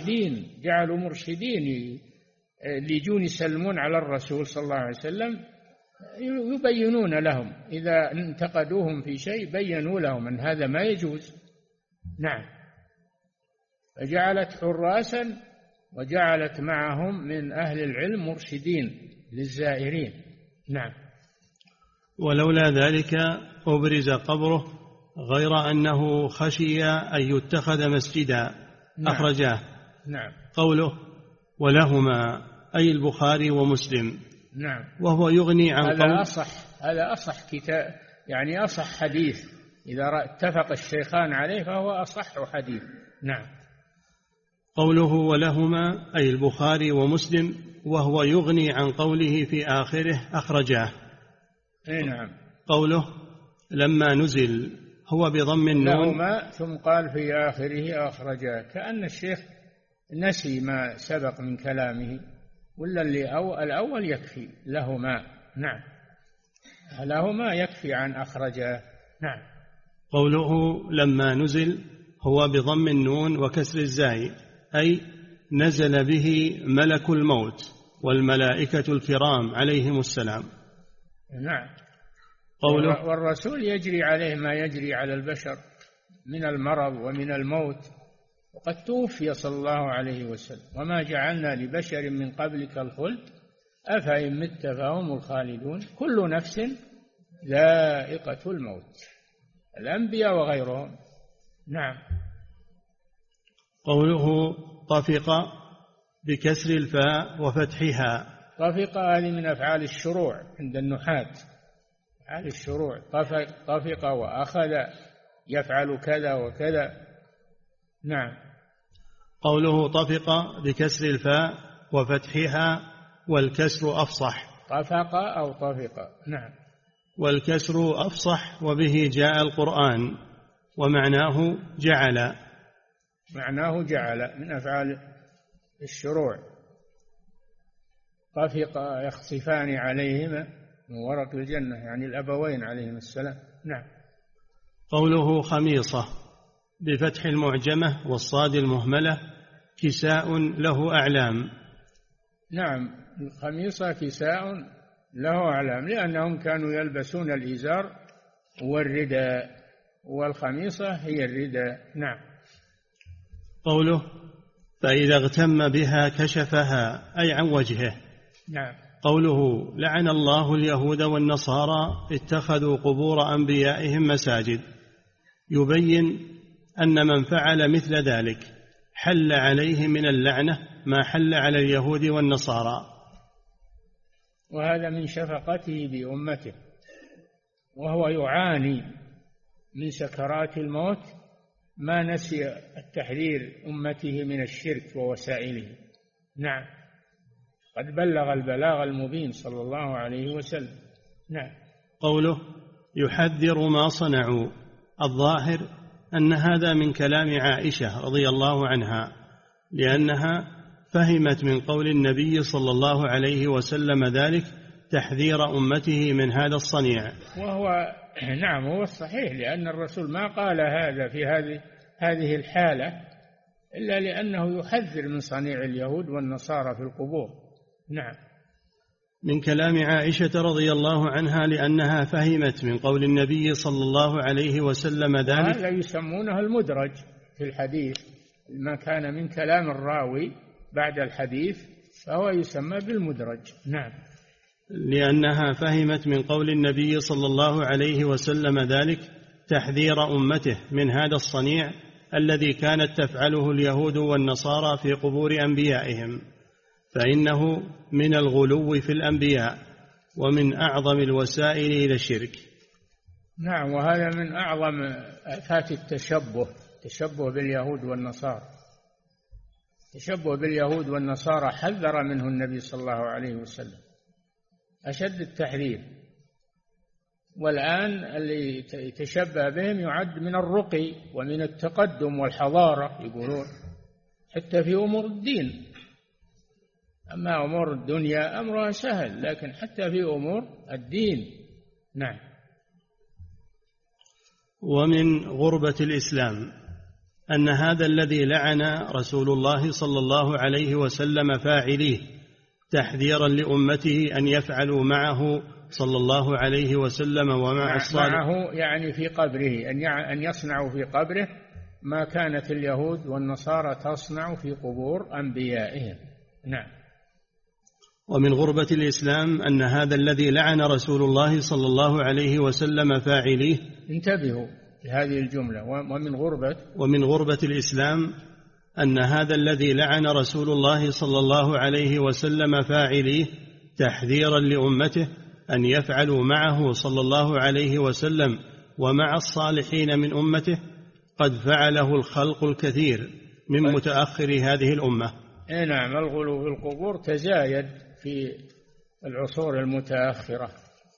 مرشدين اللي يجون يسلمون على الرسول صلى الله عليه وسلم يبينون لهم إذا انتقدوهم في شيء، بينوا لهم أن هذا ما يجوز. نعم. فجعلت حراسا وجعلت معهم من أهل العلم مرشدين للزائرين. نعم. ولولا ذلك أبرز قبره، غير أنه خشي أن يتخذ مسجدا. نعم. أخرجاه. نعم. قوله ولهما أي البخاري ومسلم. نعم. وهو يغني عن هذا أصح كتاب، يعني أصح حديث، إذا اتفق الشيخان عليه فهو أصح حديث. نعم. قوله ولهما أي البخاري ومسلم وهو يغني عن قوله في آخره أخرجاه. نعم. قوله لما نزل هو بضم النون لهما ثم قال في آخره أخرجاه، كأن الشيخ نسي ما سبق من كلامه، ولا الأول يكفي لهما. نعم، لهما يكفي عن أخرجاه. نعم. قوله لما نزل هو بضم النون وكسر الزاي، أي نزل به ملك الموت والملائكة الكرام عليهم السلام. نعم. قوله والرسول يجري عليه ما يجري على البشر من المرض ومن الموت، وقد توفي صلى الله عليه وسلم، وما جعلنا لبشر من قبلك الخلد أفإن مت فهم الخالدون كل نفس ذائقة الموت، الأنبياء وغيرهم. نعم. قوله طفق بكسر الفاء وفتحها. طفق هذه من أفعال الشروع عند النحاة، أفعال الشروع. طفق وأخذ يفعل كذا وكذا. نعم. قوله طفق بكسر الفاء وفتحها والكسر أفصح. طفق أو طفق. نعم. والكسر أفصح وبه جاء القرآن، ومعناه جعل. معناه جعل من أفعال الشروع. طفق يخصفان عليهما من ورق الجنة، يعني الأبوين عليهم السلام. نعم. قوله خميصة بفتح المعجمة والصاد المهملة كساء له أعلام. نعم، الخميصة كساء له أعلام، لأنهم كانوا يلبسون الإزار والرداء، والخميصة هي الرداء. نعم. قوله فإذا اغتم بها كشفها، أي عن وجهه. نعم. قوله لعن الله اليهود والنصارى اتخذوا قبور أنبيائهم مساجد، يبين أن من فعل مثل ذلك حل عليه من اللعنة ما حل على اليهود والنصارى. وهذا من شفقته بأمته، وهو يعاني من سكرات الموت، ما نسي التحذير أمته من الشرك ووسائله. نعم. قد بلغ البلاغ المبين صلى الله عليه وسلم. نعم. قوله يحذر ما صنعوا، الظاهر أن هذا من كلام عائشة رضي الله عنها، لأنها فهمت من قول النبي صلى الله عليه وسلم ذلك تحذير أمته من هذا الصنيع. وهو نعم هو الصحيح، لأن الرسول ما قال هذا في هذه الحالة إلا لأنه يحذر من صنيع اليهود والنصارى في القبور. نعم. من كلام عائشة رضي الله عنها لأنها فهمت من قول النبي صلى الله عليه وسلم ذلك. هذا يسمونه المدرج في الحديث، ما كان من كلام الراوي بعد الحديث فهو يسمى بالمدرج. نعم. لأنها فهمت من قول النبي صلى الله عليه وسلم ذلك تحذير أمته من هذا الصنيع الذي كانت تفعله اليهود والنصارى في قبور أنبيائهم، فإنه من الغلو في الأنبياء ومن أعظم الوسائل إلى الشرك. نعم. وهذا من أعظم آفات التشبه باليهود والنصارى. التشبه باليهود والنصارى حذر منه النبي صلى الله عليه وسلم أشد التحذير، والآن اللي يتشبه بهم يعد من الرقي ومن التقدم والحضارة، يقولون حتى في أمور الدين. أما أمور الدنيا أمرها سهل، لكن حتى في أمور الدين. نعم. ومن غربة الإسلام أن هذا الذي لعن رسول الله صلى الله عليه وسلم فاعليه تحذيرا لأمته أن يفعلوا معه صلى الله عليه وسلم ومع الصالح، معه يعني في قبره، أن يصنعوا في قبره ما كانت اليهود والنصارى تصنع في قبور أنبيائهم. نعم. ومن غربة الإسلام أن هذا الذي لعن رسول الله صلى الله عليه وسلم فاعليه، انتبهوا لهذه الجملة، ومن غربة الإسلام أن هذا الذي لعن رسول الله صلى الله عليه وسلم فاعليه تحذيرا لأمته أن يفعلوا معه صلى الله عليه وسلم ومع الصالحين من أمته قد فعله الخلق الكثير من متأخر هذه الأمة. نعم، الغلو في القبور تزايد في العصور المتأخرة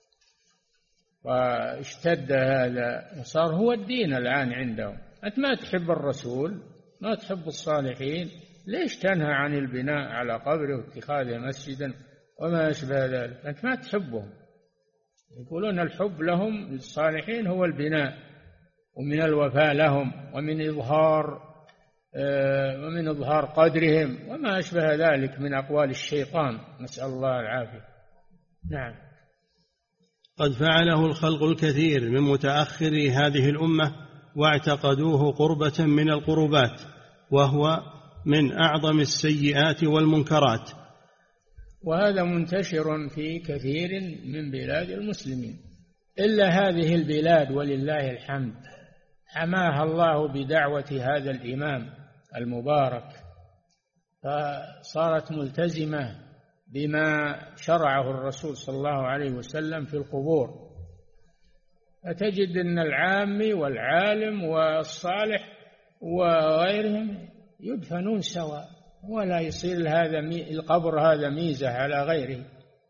واشتد هذا وصار هو الدين الآن عندهم. أنت ما تحب الرسول، ما تحب الصالحين، ليش تنهى عن البناء على قبره واتخاذه مسجدا وما أشبه ذلك؟ أنت ما تحبهم. يقولون الحب لهم للصالحين هو البناء، ومن الوفاء لهم، ومن إظهار قدرهم وما أشبه ذلك من أقوال الشيطان، نسأل الله العافية. نعم. قد فعله الخلق الكثير من متأخري هذه الأمة واعتقدوه قربة من القربات، وهو من أعظم السيئات والمنكرات. وهذا منتشر في كثير من بلاد المسلمين، إلا هذه البلاد ولله الحمد حماها الله بدعوة هذا الإمام المبارك، فصارت ملتزمة بما شرعه الرسول صلى الله عليه وسلم في القبور. فتجد أن العامي والعالم والصالح وغيرهم يدفنون سواء، ولا يصير هذا القبر هذا ميزة على غيره،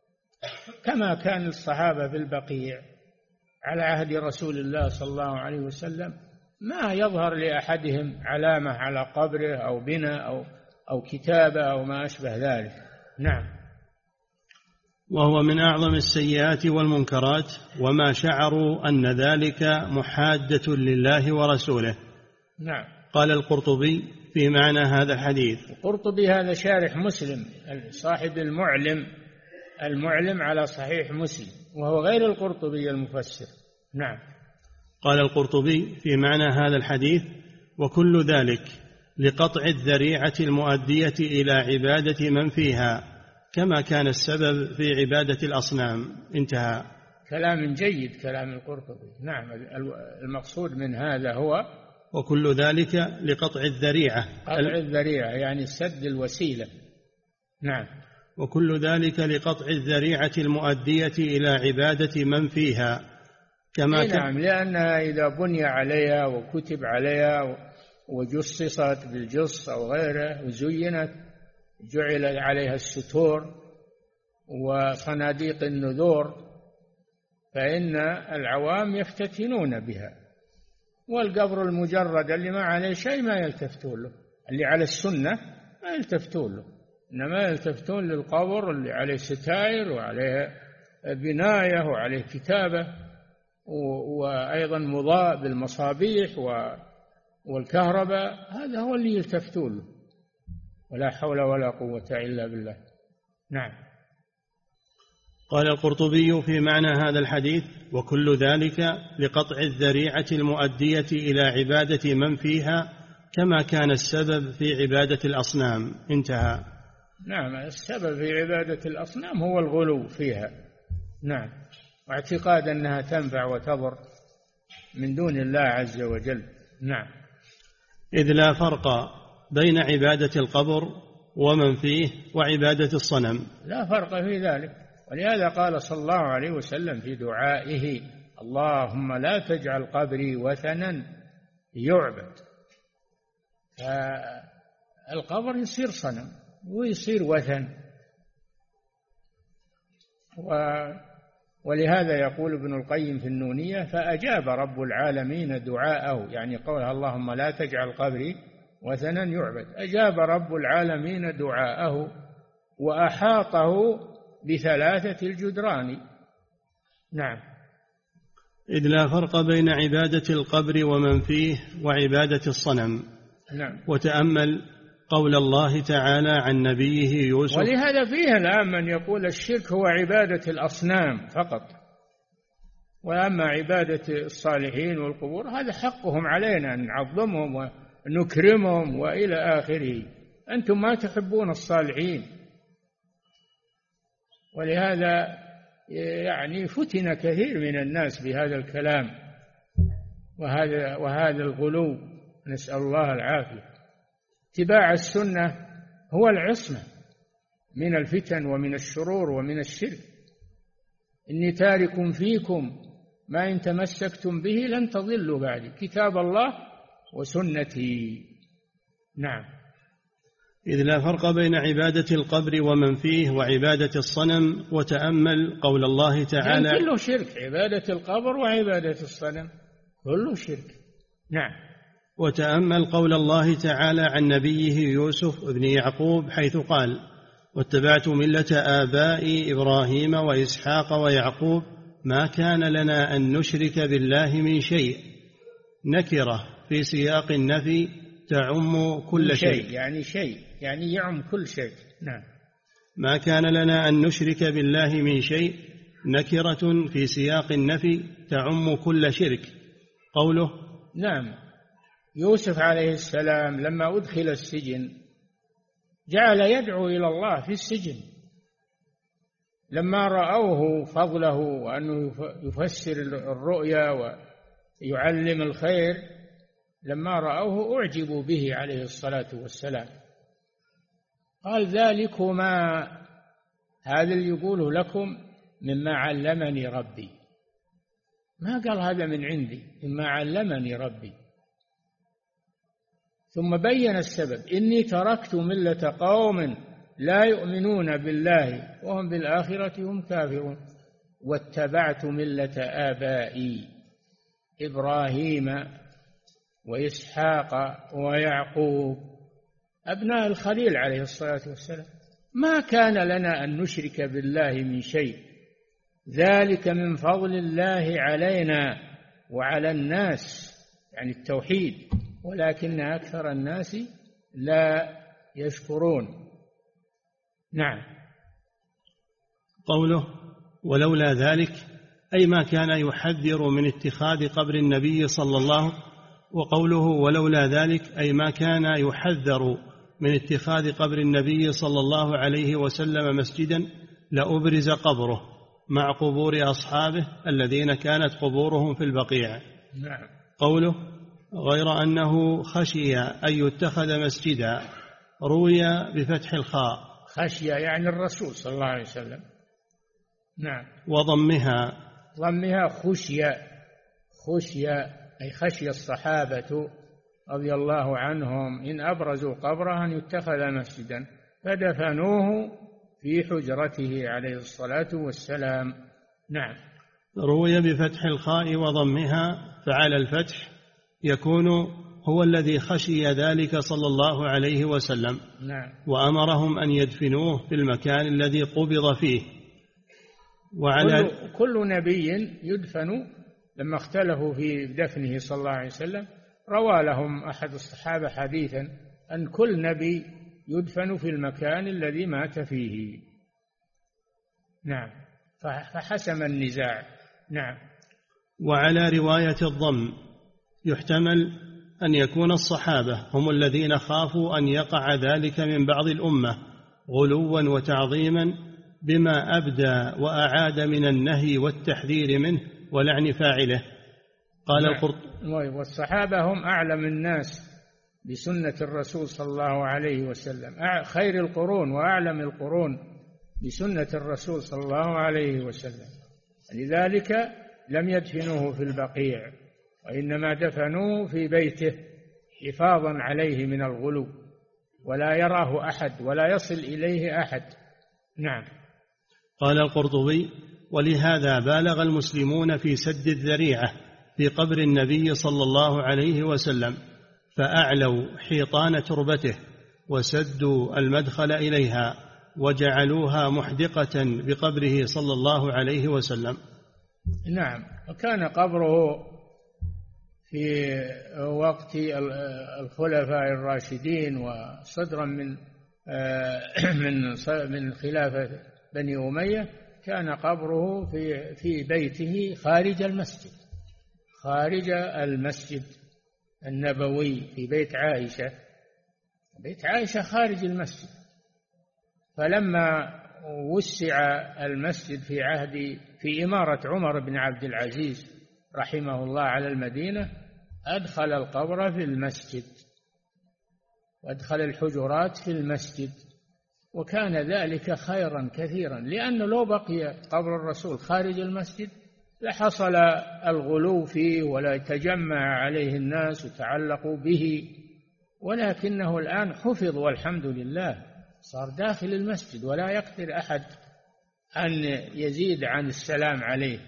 كما كان الصحابة في البقيع على عهد رسول الله صلى الله عليه وسلم، ما يظهر لأحدهم علامة على قبره أو بناء أو كتابة أو ما أشبه ذلك. نعم. وهو من أعظم السيئات والمنكرات، وما شعروا أن ذلك محادة لله ورسوله. نعم. قال القرطبي في معنى هذا الحديث. القرطبي هذا شارح مسلم، صاحب المعلم على صحيح مسلم، وهو غير القرطبي المفسر. نعم. قال القرطبي في معنى هذا الحديث: وكل ذلك لقطع الذريعة المؤدية إلى عبادة من فيها، كما كان السبب في عبادة الأصنام. انتهى. كلام جيد كلام القرطبي. نعم. المقصود من هذا هو وكل ذلك لقطع الذريعة. قطع الذريعة يعني سد الوسيلة. نعم. وكل ذلك لقطع الذريعة المؤدية إلى عبادة من فيها، كما نعم، لأنها إذا بني عليها وكتب عليها وجصصت بالجص أو غيره وزينت، جعل عليها الستور وصناديق النذور، فإن العوام يفتتنون بها. والقبر المجرد اللي ما عليه شيء ما يلتفتون له، اللي على السنة ما يلتفتون له، إنما يلتفتون للقبر اللي عليه ستائر وعليه بناية وعليه كتابة وأيضا مضاء بالمصابيح والكهرباء، هذا هو اللي يلتفتون له. ولا حول ولا قوة إلا بالله. نعم. قال القرطبي في معنى هذا الحديث: وكل ذلك لقطع الذريعة المؤدية إلى عبادة من فيها، كما كان السبب في عبادة الأصنام. انتهى. نعم. السبب في عبادة الأصنام هو الغلو فيها. نعم. واعتقاد أنها تنفع وتضر من دون الله عز وجل. نعم. إذ لا فرق بين عبادة القبر ومن فيه وعبادة الصنم. لا فرق في ذلك، ولهذا قال صلى الله عليه وسلم في دعائه: اللهم لا تجعل قبري وثنا يعبد. فالقبر يصير صنم ويصير وثن. ولهذا يقول ابن القيم في النونية: فأجاب رب العالمين دعاءه، يعني قولها اللهم لا تجعل قبري وثنا يعبد، أجاب رب العالمين دعاءه وأحاطه بثلاثة الجدران. نعم. إذ لا فرق بين عبادة القبر ومن فيه وعبادة الصنم. نعم. وتأمل قول الله تعالى عن نبيه يوسف. ولهذا فيه الآن من يقول الشرك هو عبادة الأصنام فقط، وأما عبادة الصالحين والقبور هذا حقهم علينا أن نعظمهم ونكرمهم وإلى آخره. أنتم ما تحبون الصالحين، ولهذا يعني فتن كثير من الناس بهذا الكلام وهذا الغلو، نسأل الله العافية. اتباع السنة هو العصمة من الفتن ومن الشرور ومن الشرك. إني تارك فيكم ما إن تمسكتم به لن تضلوا بعدي، كتاب الله وسنتي. نعم. إذ لا فرق بين عبادة القبر ومن فيه وعبادة الصنم. وتأمل قول الله تعالى يعني كله شرك، عبادة القبر وعبادة الصنم كله شرك. نعم. وتأمل قول الله تعالى عن نبيه يوسف بن يعقوب حيث قال: واتبعت ملة آبائي إبراهيم وإسحاق ويعقوب ما كان لنا أن نشرك بالله من شيء. نكرة في سياق النفي تعم كل شيء، يعني يعم كل شيء. نعم. ما كان لنا أن نشرك بالله من شيء نكرة في سياق النفي تعم كل شرك. قوله نعم. يوسف عليه السلام لما أدخل السجن جعل يدعو إلى الله في السجن، لما رأوه فضله وأنه يفسر الرؤيا ويعلم الخير، لما رأوه أعجبوا به عليه الصلاة والسلام. قال: ذلكما، هذا اللي يقوله لكم مما علمني ربي. ما قال هذا من عندي، مما علمني ربي. ثم بين السبب: إني تركت ملة قوم لا يؤمنون بالله وهم بالآخرة هم كافرون، واتبعت ملة آبائي إبراهيم وإسحاق ويعقوب أبناء الخليل عليه الصلاة والسلام. ما كان لنا أن نشرك بالله من شيء، ذلك من فضل الله علينا وعلى الناس، يعني التوحيد، ولكن أكثر الناس لا يشكرون. نعم. قوله ولولا ذلك أي ما كان يحذر من اتخاذ قبر النبي صلى الله عليه وسلم. وقوله ولولا ذلك أي ما كان يحذر من اتخاذ قبر النبي صلى الله عليه وسلم مسجدا لأبرز قبره مع قبور أصحابه الذين كانت قبورهم في البقيع. نعم. قوله غير أنه خشي أن يتخذ مسجدا روي بفتح الخاء، خشية يعني الرسول صلى الله عليه وسلم. نعم. وضمها خشية أي خشي الصحابة رضي الله عنهم إن أبرزوا قبره أن يتخذ مسجدا فدفنوه في حجرته عليه الصلاة والسلام. نعم. روي بفتح الخاء وضمها، فعلى الفتح يكون هو الذي خشي ذلك صلى الله عليه وسلم. نعم. وأمرهم أن يدفنوه في المكان الذي قبض فيه. وعلى كل نبي يدفن، لما اختلفوا في دفنه صلى الله عليه وسلم روى لهم أحد الصحابة حديثا أن كل نبي يدفن في المكان الذي مات فيه. نعم. فحسم النزاع. نعم. وعلى رواية الضم يحتمل أن يكون الصحابة هم الذين خافوا أن يقع ذلك من بعض الأمة غلوا وتعظيما بما أبدى وأعاد من النهي والتحذير منه ولعن فاعله. قال القرطبي والصحابة هم أعلم الناس بسنة الرسول صلى الله عليه وسلم، خير القرون وأعلم القرون بسنة الرسول صلى الله عليه وسلم، لذلك لم يدفنوه في البقيع وإنما دفنوه في بيته حفاظا عليه من الغلو ولا يراه أحد ولا يصل إليه أحد. نعم. قال القرطبي ولهذا بالغ المسلمون في سد الذريعة في قبر النبي صلى الله عليه وسلم، فأعلوا حيطان تربته وسدوا المدخل إليها وجعلوها محدقة بقبره صلى الله عليه وسلم. نعم. وكان قبره في وقت الخلفاء الراشدين وصدرا من خلافة بني أمية، كان قبره في بيته خارج المسجد النبوي في بيت عائشة خارج المسجد. فلما وسع المسجد في إمارة عمر بن عبد العزيز رحمه الله على المدينة، أدخل القبر في المسجد وأدخل الحجرات في المسجد، وكان ذلك خيرا كثيرا، لأنه لو بقي قبر الرسول خارج المسجد لحصل الغلو فيه ولا يتجمع عليه الناس وتعلقوا به ولكنه الآن حفظ والحمد لله، صار داخل المسجد ولا يقدر أحد أن يزيد عن السلام عليه،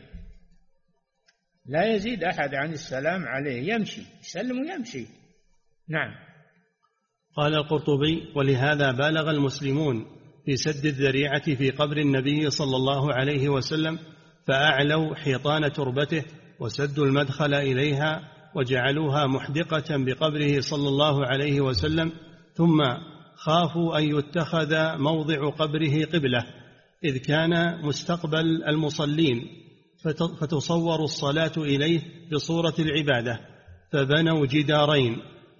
لا يزيد أحد عن السلام عليه، يمشي يسلم ويمشي. نعم. قال القرطبي: ولهذا بالغ المسلمون في سد الذريعة في قبر النبي صلى الله عليه وسلم، فأعلوا حيطان تربته وسدوا المدخل إليها وجعلوها محدقة بقبره صلى الله عليه وسلم، ثم خافوا أن يتخذ موضع قبره قبلة، إذ كان مستقبل المصلين فتصور الصلاة إليه بصورة العبادة، فبنوا جدارين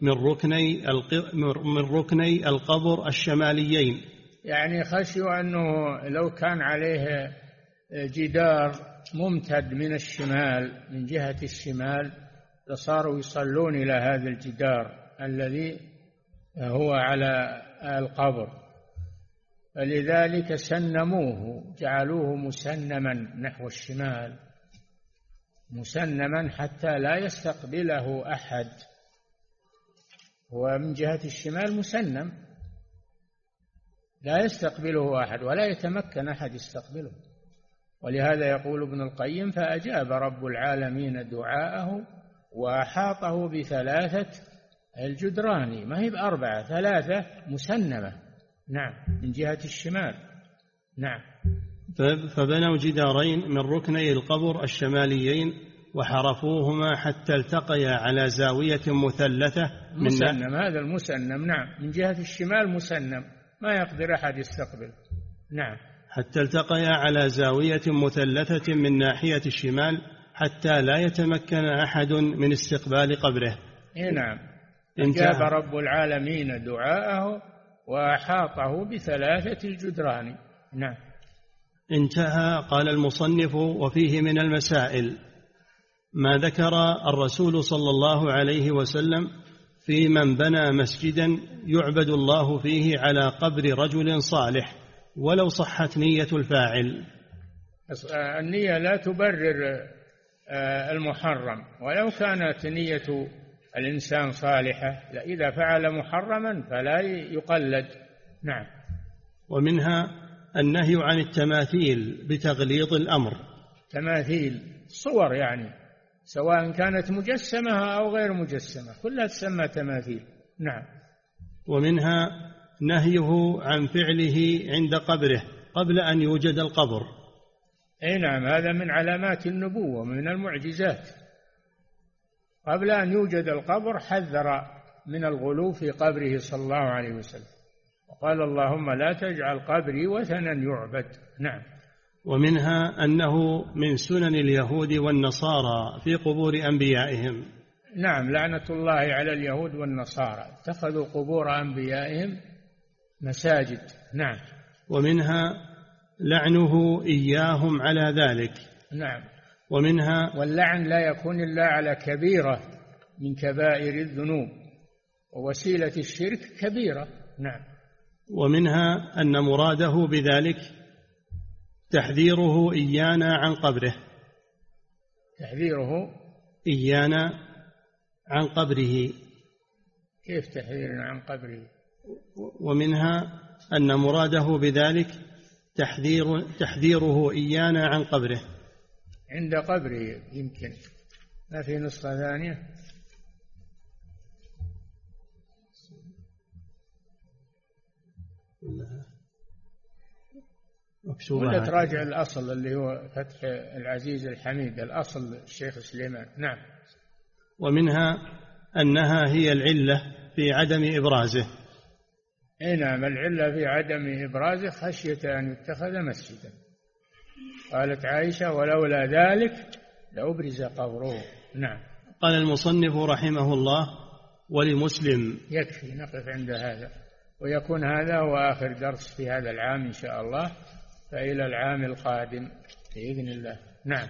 من ركني القبر الشماليين. يعني خشوا أنه لو كان عليه جدار ممتد من الشمال، من جهة الشمال، فصاروا يصلون إلى هذا الجدار الذي هو على القبر، فلذلك سنموه، جعلوه مسنما نحو الشمال، مسنما حتى لا يستقبله أحد، ومن جهة الشمال مسنم لا يستقبله أحد ولا يتمكن أحد يستقبله. ولهذا يقول ابن القيم: فأجاب رب العالمين دعاءه وأحاطه بثلاثة الجدران، ما هي بأربعة، ثلاثة مسنمة. نعم، من جهة الشمال. نعم. فبنوا جدارين من ركني القبر الشماليين وحرفوهما حتى التقيا على زاوية مثلثة. مسنم، هذا المسنم. نعم، من جهة الشمال مسنم، ما يقدر أحد يستقبل. نعم. حتى التقيا على زاوية مثلثة من ناحية الشمال حتى لا يتمكن أحد من استقبال قبره. نعم. أجاب رب العالمين دعاءه وأحاطه بثلاثة الجدران. نعم. انتهى. قال المصنف: وفيه من المسائل ما ذكر الرسول صلى الله عليه وسلم في من بنى مسجدا يعبد الله فيه على قبر رجل صالح ولو صحت نية الفاعل. النية لا تبرر المحرم، ولو كانت نية الإنسان صالحة، إذا فعل محرما فلا يقلد. نعم. ومنها النهي عن التماثيل بتغليظ الأمر. تماثيل صور، يعني سواء كانت مجسمة أو غير مجسمة، كلها تسمى تماثيل. نعم. ومنها نهيه عن فعله عند قبره قبل أن يوجد القبر. أي نعم، هذا من علامات النبوة، من المعجزات. قبل أن يوجد القبر حذر من الغلو في قبره صلى الله عليه وسلم، وقال: اللهم لا تجعل قبري وثنا يعبد. نعم. ومنها أنه من سنن اليهود والنصارى في قبور أنبيائهم. نعم، لعنة الله على اليهود والنصارى، اتخذوا قبور أنبيائهم مساجد. نعم. ومنها لعنه إياهم على ذلك. نعم. ومنها واللعن لا يكون إلا على كبيرة من كبائر الذنوب، ووسيلة الشرك كبيرة. نعم. ومنها أن مراده بذلك تحذيره إيانا عن قبره. تحذيره إيانا عن قبره. كيف تحذير عن قبره؟ ومنها أن مراده بذلك تحذيره إيانا عن قبره. عند قبره يمكن، ما في نسخة ثانية. ولا تراجع الأصل اللي هو فتح العزيز الحميد، الأصل الشيخ سليمان. نعم. ومنها أنها هي العلة في عدم إبرازه. أي نعم، العلة في عدم إبرازه خشية أن يتخذ مسجدا. قالت عائشة: ولولا ذلك لأبرز قبره. نعم. قال المصنف رحمه الله: ولمسلم. يكفي نقف عند هذا، ويكون هذا هو آخر درس في هذا العام إن شاء الله، فإلى العام القادم بإذن الله. نعم.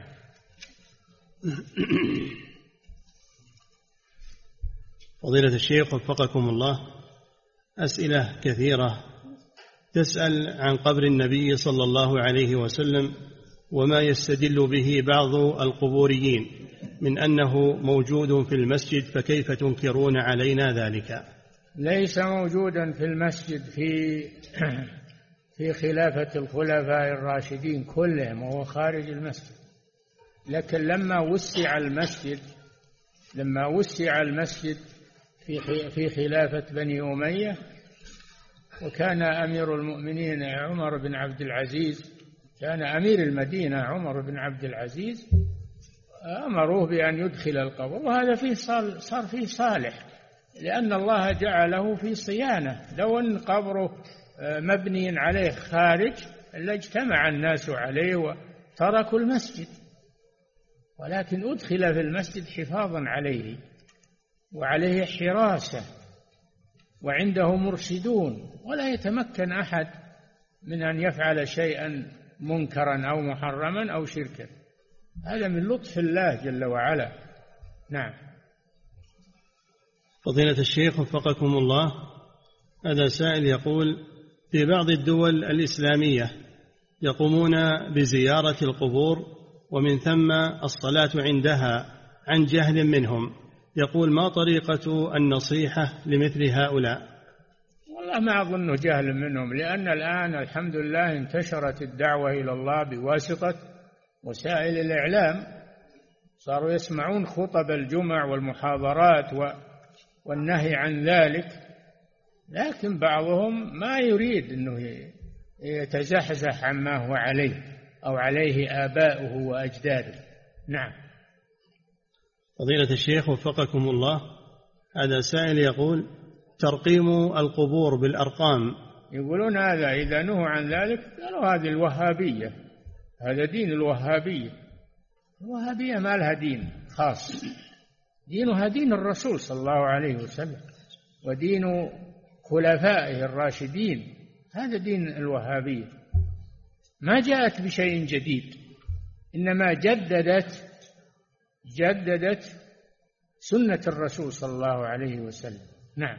فضيلة الشيخ وفقكم الله، أسئلة كثيرة تسأل عن قبر النبي صلى الله عليه وسلم وما يستدل به بعض القبوريين من أنه موجود في المسجد، فكيف تنكرون علينا ذلك؟ ليس موجودا في المسجد في خلافة الخلفاء الراشدين كلهم، وهو خارج المسجد. لكن لما وسع المسجد في خلافة بني أمية، وكان أمير المؤمنين عمر بن عبد العزيز، كان أمير المدينة عمر بن عبد العزيز، أمروه بأن يدخل القبر، وهذا صار فيه صالح، لأن الله جعله في صيانة. لو أن قبره مبني عليه خارج لاجتمع الناس عليه وتركوا المسجد، ولكن أدخل في المسجد حفاظا عليه، وعليه حراسة، وعنده مرشدون، ولا يتمكن أحد من أن يفعل شيئا منكرا أو محرما أو شركا. هذا من لطف الله جل وعلا. نعم. فضيلة الشيخ وفقكم الله، هذا سائل يقول: في بعض الدول الإسلامية يقومون بزيارة القبور ومن ثم الصلاة عندها عن جهل منهم، يقول: ما طريقة النصيحة لمثل هؤلاء؟ والله ما أظن جهل منهم، لأن الآن الحمد لله انتشرت الدعوة إلى الله بواسطة وسائل الإعلام، صاروا يسمعون خطب الجمع والمحاضرات والنهي عن ذلك، لكن بعضهم ما يريد أنه يتزحزح عما هو عليه أو عليه آباؤه وأجداده. نعم. فضيلة الشيخ وفقكم الله، هذا سائل يقول: ترقيم القبور بالأرقام. يقولون هذا إذا نهوا عن ذلك قالوا هذه الوهابية، هذا دين الوهابية. الوهابية ما لها دين خاص، دينها دين الرسول صلى الله عليه وسلم ودين خلفائه الراشدين، هذا دين الوهابية. ما جاءت بشيء جديد، إنما جددت سنة الرسول صلى الله عليه وسلم. نعم.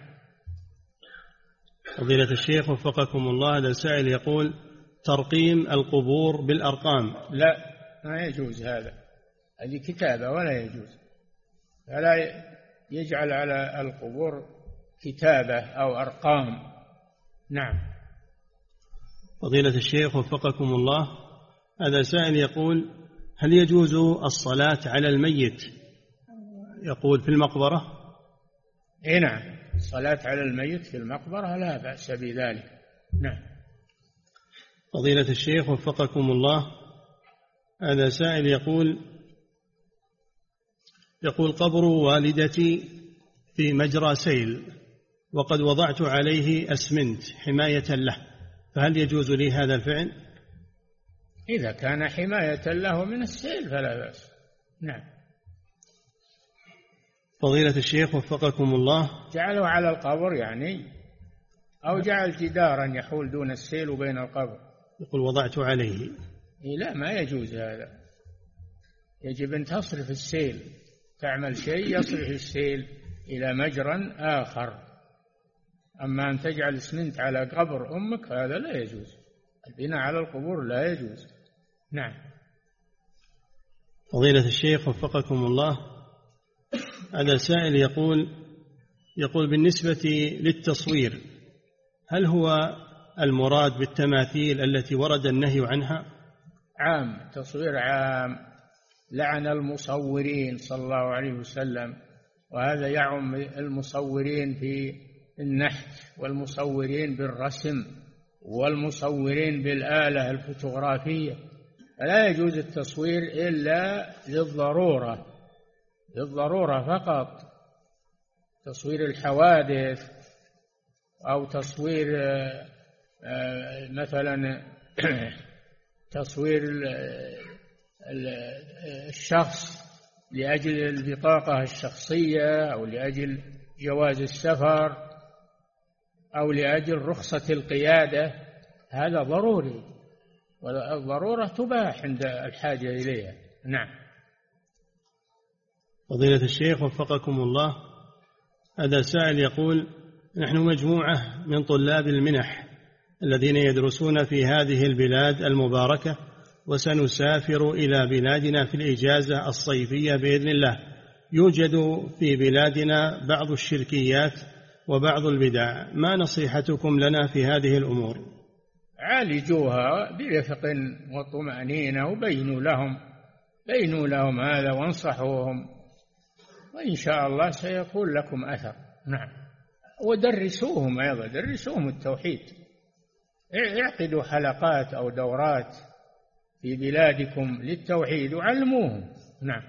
فضيلة الشيخ وفقكم الله، هذا سائل يقول: ترقيم القبور بالأرقام. لا، ما يجوز هذا، هذه كتابة ولا يجوز، فلا يجعل على القبور كتابة أو أرقام. نعم. فضيلة الشيخ وفقكم الله، هذا سائل يقول: هل يجوز الصلاة على الميت يقول في المقبرة؟ نعم، الصلاة على الميت في المقبرة لا بأس بذلك. نعم. فضيلة الشيخ وفقكم الله، هذا سائل يقول: قبر والدتي في مجرى سيل، وقد وضعت عليه أسمنت حماية له، فهل يجوز لي هذا الفعل؟ إذا كان حماية له من السيل فلا بأس. نعم. فضيلة الشيخ وفقكم الله، جعله على القبر يعني، أو جعل جدارا يحول دون السيل وبين القبر. يقول: وضعت عليه. لا، ما يجوز هذا، يجب أن تصرف السيل، تعمل شيء يصرف السيل إلى مجرى آخر. أما أن تجعل اسمنت على قبر أمك هذا لا يجوز، البناء على القبور لا يجوز. نعم. فضيلة الشيخ وفقكم الله، هذا سائل يقول: بالنسبة للتصوير، هل هو المراد بالتماثيل التي ورد النهي عنها؟ عام، تصوير عام، لعن المصورين صلى الله عليه وسلم، وهذا يعم المصورين في النحت، والمصورين بالرسم، والمصورين بالآلة الفوتوغرافية. فلا يجوز التصوير إلا للضرورة فقط، تصوير الحوادث، أو تصوير مثلا تصوير الشخص لأجل البطاقة الشخصية، أو لأجل جواز السفر، أو لأجل رخصة القيادة، هذا ضروري، والضرورة تباح عند الحاجة إليها. نعم. فضيلة الشيخ وفقكم الله، هذا سائل يقول: نحن مجموعة من طلاب المنح الذين يدرسون في هذه البلاد المباركة، وسنسافر إلى بلادنا في الإجازة الصيفية بإذن الله. يوجد في بلادنا بعض الشركيات وبعض البدع، ما نصيحتكم لنا في هذه الأمور؟ عالجوها برفق وطمأنينة بينوا لهم هذا وانصحوهم، وإن شاء الله سيكون لكم أثر. نعم. ودرسوهم أيضا، درسوهم التوحيد، اعقدوا حلقات أو دورات في بلادكم للتوحيد وعلموهم. نعم.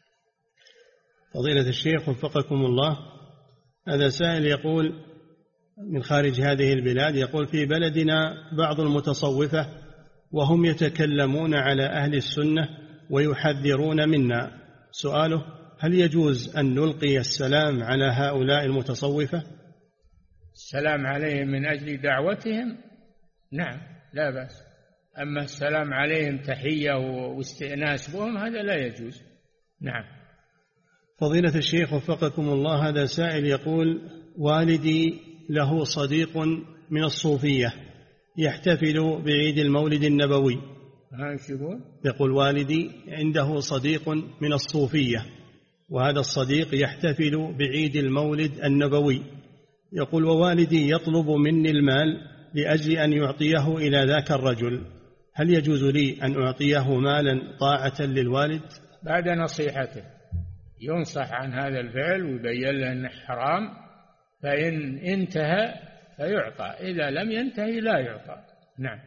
فضيلة الشيخ وفقكم الله، هذا سائل يقول من خارج هذه البلاد، يقول في بلدنا بعض المتصوفة وهم يتكلمون على أهل السنة ويحذرون منا، سؤاله: هل يجوز أن نلقي السلام على هؤلاء المتصوفة؟ السلام عليهم من أجل دعوتهم نعم لا بأس، أما السلام عليهم تحية واستئناس بهم هذا لا يجوز. نعم. فضيلة الشيخ وفقكم الله، هذا سائل يقول: والدي له صديق من الصوفية يحتفل بعيد المولد النبوي. يقول والدي عنده صديق من الصوفية، وهذا الصديق يحتفل بعيد المولد النبوي. يقول: ووالدي يطلب مني المال لأجل أن يعطيه إلى ذاك الرجل، هل يجوز لي أن أعطيه مالا طاعة للوالد؟ بعد نصيحته ينصح عن هذا الفعل ويبين له أنه حرام، فإن انتهى فيعطى، إذا لم ينتهي لا يعطى. نعم.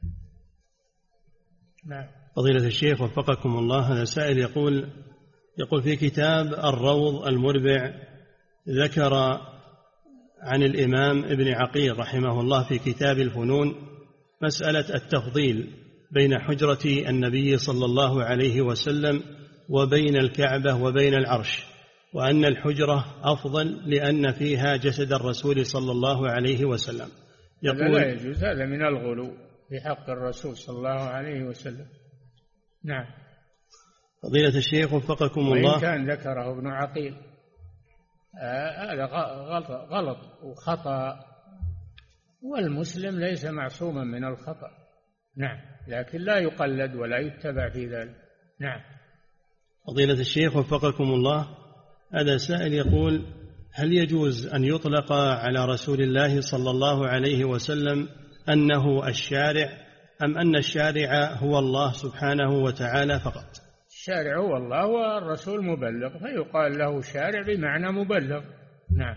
نعم. فضيلة الشيخ وفقكم الله، هذا سائل يقول في كتاب الروض المربع ذكر عن الإمام ابن عقيل رحمه الله في كتاب الفنون مسألة التفضيل بين حجرة النبي صلى الله عليه وسلم وبين الكعبة وبين العرش، وأن الحجرة أفضل لأن فيها جسد الرسول صلى الله عليه وسلم. يقول لا يجوز، هذا من الغلو في حق الرسول صلى الله عليه وسلم. نعم. فضيلة الشيخ وفقكم الله، وإن كان ذكره ابن عقيل هذا غلط وخطأ، والمسلم ليس معصوما من الخطأ. نعم، لكن لا يقلد ولا يتبع في ذلك. نعم. فضيلة الشيخ وفقكم الله، هذا سائل يقول: هل يجوز أن يطلق على رسول الله صلى الله عليه وسلم أنه الشارع، أم أن الشارع هو الله سبحانه وتعالى فقط؟ الشارع هو الله والرسول مبلغ، فيقال له شارع بمعنى مبلغ. نعم.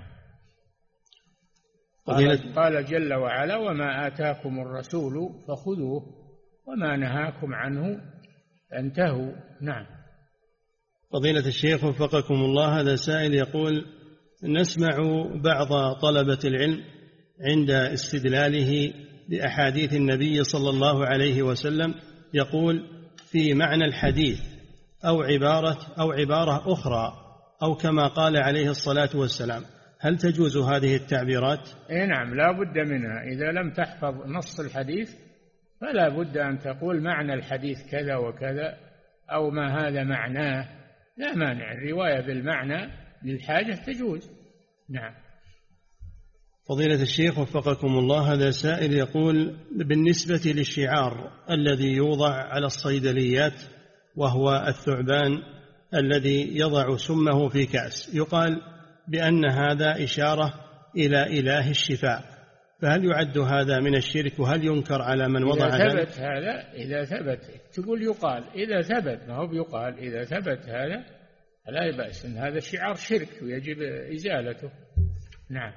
قال جل وعلا: وما آتاكم الرسول فخذوه وما نهاكم عنه فانتهوا. نعم. فضيلة الشيخ وفقكم الله، هذا سائل يقول: نسمع بعض طلبة العلم عند استدلاله بأحاديث النبي صلى الله عليه وسلم يقول في معنى الحديث أو عبارة أخرى، أو كما قال عليه الصلاة والسلام، هل تجوز هذه التعبيرات؟ نعم، لا بد منها. إذا لم تحفظ نص الحديث فلا بد أن تقول معنى الحديث كذا وكذا، أو ما هذا معناه، لا مانع، الرواية بالمعنى للحاجة تجوز. نعم. فضيلة الشيخ وفقكم الله، هذا سائل يقول: بالنسبة للشعار الذي يوضع على الصيدليات وهو الثعبان الذي يضع سمه في كأس، يقال بأن هذا إشارة إلى إله الشفاء، فهل يعد هذا من الشرك، وهل ينكر على من وضع ذلك؟ إذا ثبت تقول يقال، إذا ثبت، ما هو بيقال، إذا ثبت هذا لا بأس، إن هذا شعار شرك ويجب إزالته. نعم.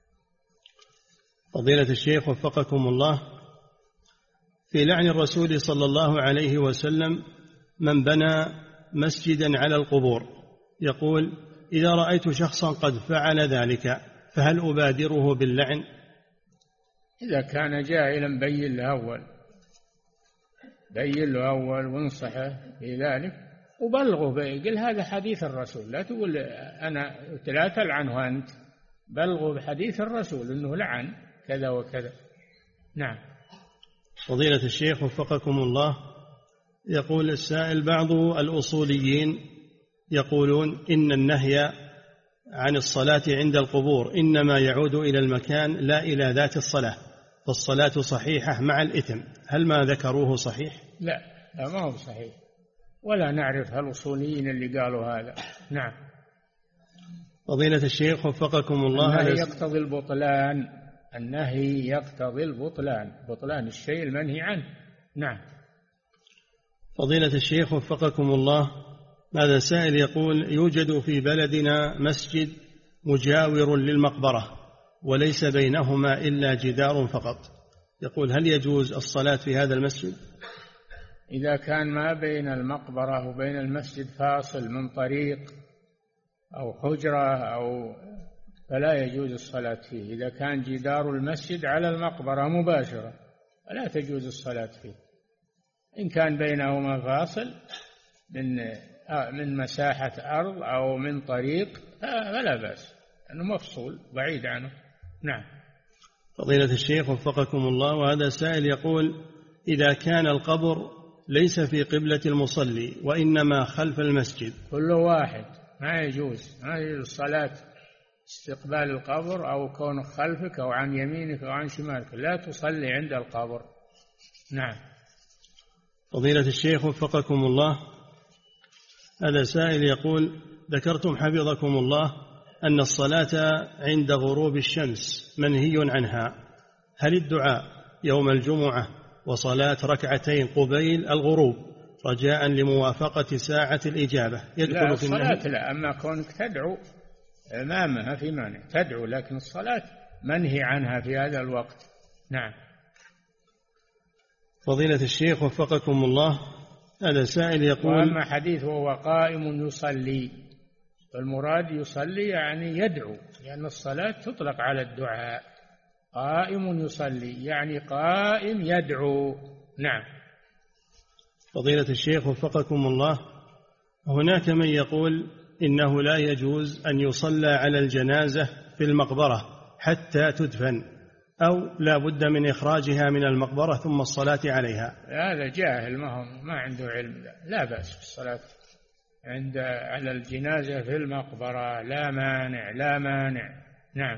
فضيلة الشيخ وفقكم الله، في لعن الرسول صلى الله عليه وسلم من بنى مسجدا على القبور، يقول: إذا رأيت شخصا قد فعل ذلك فهل أبادره باللعن؟ إذا كان جاهلا بين له أول وانصحه في ذلك وبلغه، قل هذا حديث الرسول، لا تقول لا تلعنه أنت، بلغه بحديث الرسول أنه لعن كذا وكذا. نعم. فضيلة الشيخ وفقكم الله، يقول السائل: بعض الأصوليين يقولون إن النهي عن الصلاة عند القبور إنما يعود إلى المكان لا إلى ذات الصلاة، فالصلاة صحيحة مع الإثم، هل ما ذكروه صحيح؟ لا ما هو صحيح، ولا نعرف الأصوليين اللي قالوا هذا. نعم. فضيلة الشيخ وفقكم الله، النهي يقتضي البطلان، النهي يقتضي البطلان، بطلان الشيء المنهي عنه. نعم. فضيلة الشيخ وفقكم الله، هذا سائل يقول: يوجد في بلدنا مسجد مجاور للمقبرة وليس بينهما إلا جدار فقط، يقول: هل يجوز الصلاة في هذا المسجد؟ إذا كان ما بين المقبرة وبين المسجد فاصل من طريق أو حجرة فلا يجوز الصلاة فيه. إذا كان جدار المسجد على المقبرة مباشرة فلا تجوز الصلاة فيه. إن كان بينهما فاصل من مساحة أرض أو من طريق فلا بأس، لأنه مفصول بعيد عنه. نعم. فضيلة الشيخ وفقكم الله، وهذا سائل يقول: إذا كان القبر ليس في قبلة المصلي وإنما خلف المسجد، كل واحد ما يجوز الصلاة استقبال القبر أو كونه خلفك أو عن يمينك أو عن شمالك، لا تصلي عند القبر. نعم. فضيلة الشيخ وفقكم الله، هذا سائل يقول: ذكرتم حفظكم الله أن الصلاة عند غروب الشمس منهي عنها، هل الدعاء يوم الجمعة وصلاة ركعتين قبيل الغروب رجاء لموافقة ساعة الإجابة يدخل في النهي؟ الصلاة لا، أما كونك تدعو أمامها في مانع، تدعو، لكن الصلاة منهي عنها في هذا الوقت. نعم. فضيلة الشيخ وفقكم الله، هذا سائل يقول: وأما حديث وهو قائم يصلي، فالمراد يصلي يعني يدعو، لأن الصلاة تطلق على الدعاء. قائم يصلي يعني قائم يدعو. نعم. فضيلة الشيخ وفقكم الله، هناك من يقول إنه لا يجوز أن يصلى على الجنازة في المقبرة حتى تدفن، أو لا بد من إخراجها من المقبرة ثم الصلاة عليها. هذا جاهل، ما عنده علم. لا بأس بالصلاة على الجنازة في المقبرة، لا مانع، لا مانع. نعم.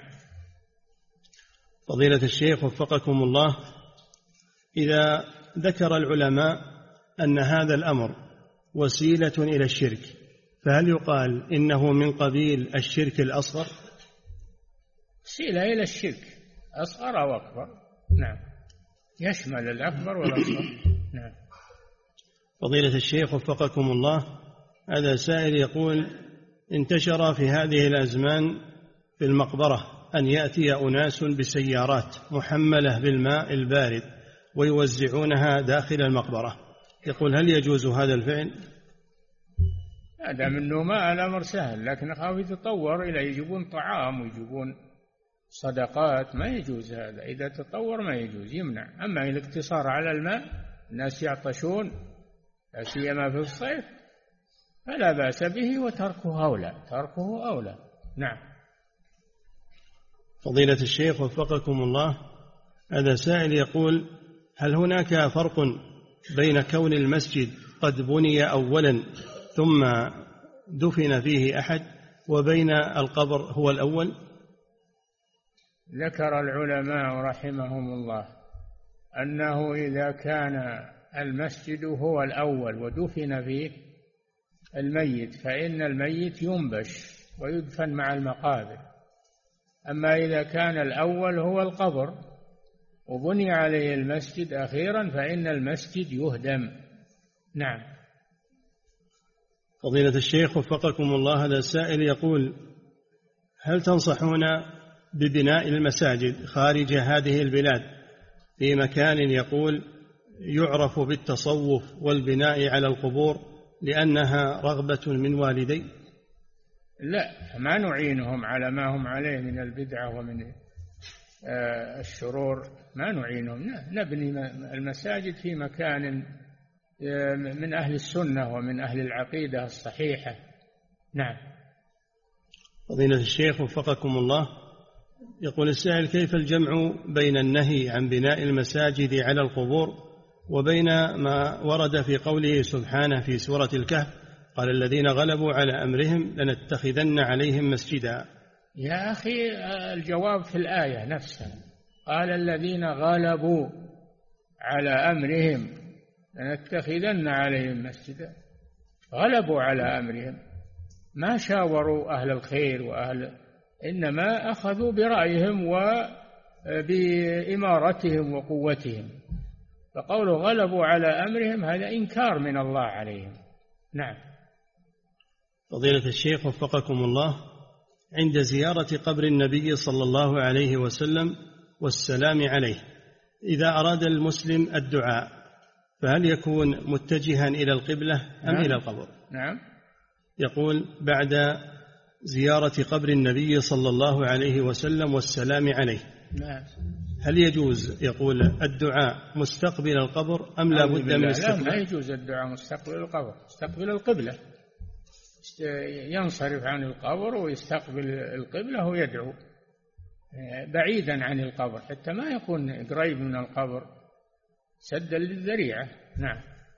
فضيلة الشيخ وفقكم الله، إذا ذكر العلماء أن هذا الأمر وسيلة إلى الشرك، فهل يقال إنه من قبيل الشرك الأصغر؟ وسيلة إلى الشرك أصغر أو أكبر. نعم، يشمل الأكبر والأصغر. نعم. فضيلة الشيخ وفقكم الله، هذا سائل يقول: انتشر في هذه الأزمان في المقبرة أن يأتي أناس بسيارات محملة بالماء البارد ويوزعونها داخل المقبرة، يقول: هل يجوز هذا الفعل؟ هذا منه ماء الأمر سهل، لكن خاف يتطور إلى يجيبون طعام ويجيبون صدقات، ما يجوز هذا. إذا تطور ما يجوز، يمنع. أما الاقتصار على الماء، الناس يعطشون لا سيما في الصيف، فلا بأس به، وتركه أولى، تركه أولى. نعم. فضيلة الشيخ وفقكم الله، هذا سائل يقول: هل هناك فرق بين كون المسجد قد بني أولا ثم دفن فيه أحد وبين القبر هو الأول؟ ذكر العلماء رحمهم الله أنه إذا كان المسجد هو الأول ودفن فيه الميت فإن الميت ينبش ويدفن مع المقابر. أما إذا كان الأول هو القبر وبني عليه المسجد أخيرا فإن المسجد يهدم. نعم. فضيلة الشيخ وفقكم الله، هذا السائل يقول: هل تنصحون ببناء المساجد خارج هذه البلاد في مكان يقول يعرف بالتصوف والبناء على القبور لأنها رغبة من والدي؟ لا، ما نعينهم على ما هم عليه من البدعة ومن الشرور، ما نعينهم. نبني المساجد في مكان من أهل السنة ومن أهل العقيدة الصحيحة. نعم. فضيلة الشيخ وفقكم الله، يقول السائل: كيف الجمع بين النهي عن بناء المساجد على القبور وبين ما ورد في قوله سبحانه في سورة الكهف: قال الذين غلبوا على أمرهم لنتخذن عليهم مسجدا؟ يا أخي الجواب في الآية نفسها، قال الذين غلبوا على أمرهم لنتخذن عليهم مسجدا. غلبوا على أمرهم، ما شاوروا أهل الخير إنما أخذوا برأيهم وبإمارتهم وقوتهم، فقوله غلبوا على أمرهم هذا إنكار من الله عليهم. نعم. فضيلة الشيخ وفقكم الله، عند زيارة قبر النبي صلى الله عليه وسلم والسلام عليه، إذا أراد المسلم الدعاء فهل يكون متجها إلى القبلة أم إلى القبر؟ نعم. يقول بعد زيارة قبر النبي صلى الله عليه وسلم والسلام عليه، نعم، هل يجوز يقول الدعاء مستقبل القبر أم لا بد من استقبال؟ لا، ما يجوز الدعاء مستقبل القبر، مستقبل القبلة، ينصرف عن القبر ويستقبل القبلة ويدعو بعيدا عن القبر حتى ما يكون قريب من القبر سدا للذريعة. نعم.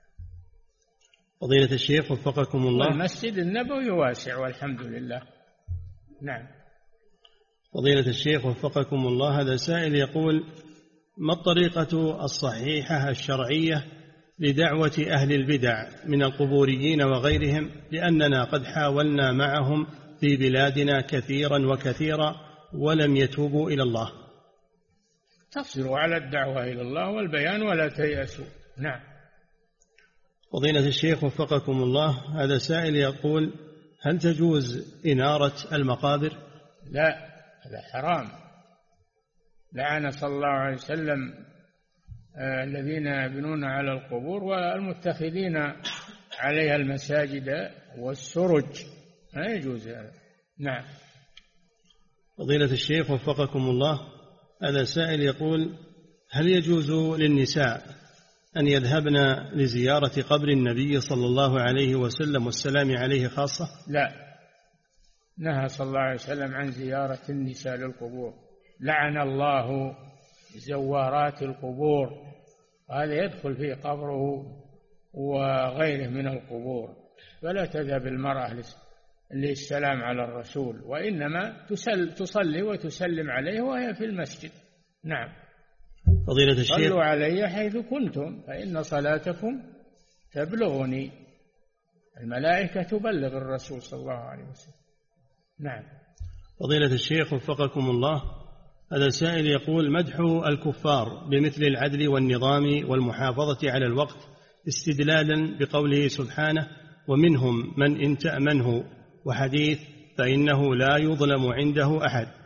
فضيلة الشيخ وفقكم الله، المسجد النبوي واسع والحمد لله. نعم. فضيلة الشيخ وفقكم الله، هذا سائل يقول ما الطريقة الصحيحة الشرعية لدعوة أهل البدع من القبوريين وغيرهم، لأننا قد حاولنا معهم في بلادنا كثيرا وكثيرا ولم يتوبوا إلى الله؟ تصبروا على الدعوة إلى الله والبيان ولا تيأسوا. نعم. فضيلة الشيخ وفقكم الله، هذا سائل يقول هل تجوز إنارة المقابر؟ لا، هذا حرام. لعن صلى الله عليه وسلم الذين يبنون على القبور والمتخذين عليها المساجد والسرج، ما يجوز هذا. نعم. فضيلة الشيخ وفقكم الله، هذا سائل يقول هل يجوز للنساء أن يذهبن لزيارة قبر النبي صلى الله عليه وسلم والسلام عليه خاصة؟ لا، نهى صلى الله عليه وسلم عن زيارة النساء للقبور، لعن الله زوارات القبور، هذا يدخل في قبره وغيره من القبور، فلا تذهب المرأة للسلام على الرسول، وإنما تصلي وتسلم عليه وهي في المسجد. نعم. فضيلة الشيخ، صلوا علي حيث كنتم فإن صلاتكم تبلغني، الملائكة تبلغ الرسول صلى الله عليه وسلم. نعم. فضيلة الشيخ وفقكم الله، هذا سائل يقول مدح الكفار بمثل العدل والنظام والمحافظة على الوقت استدلالا بقوله سبحانه ومنهم من إن تأمنه، وحديث فإنه لا يظلم عنده أحد،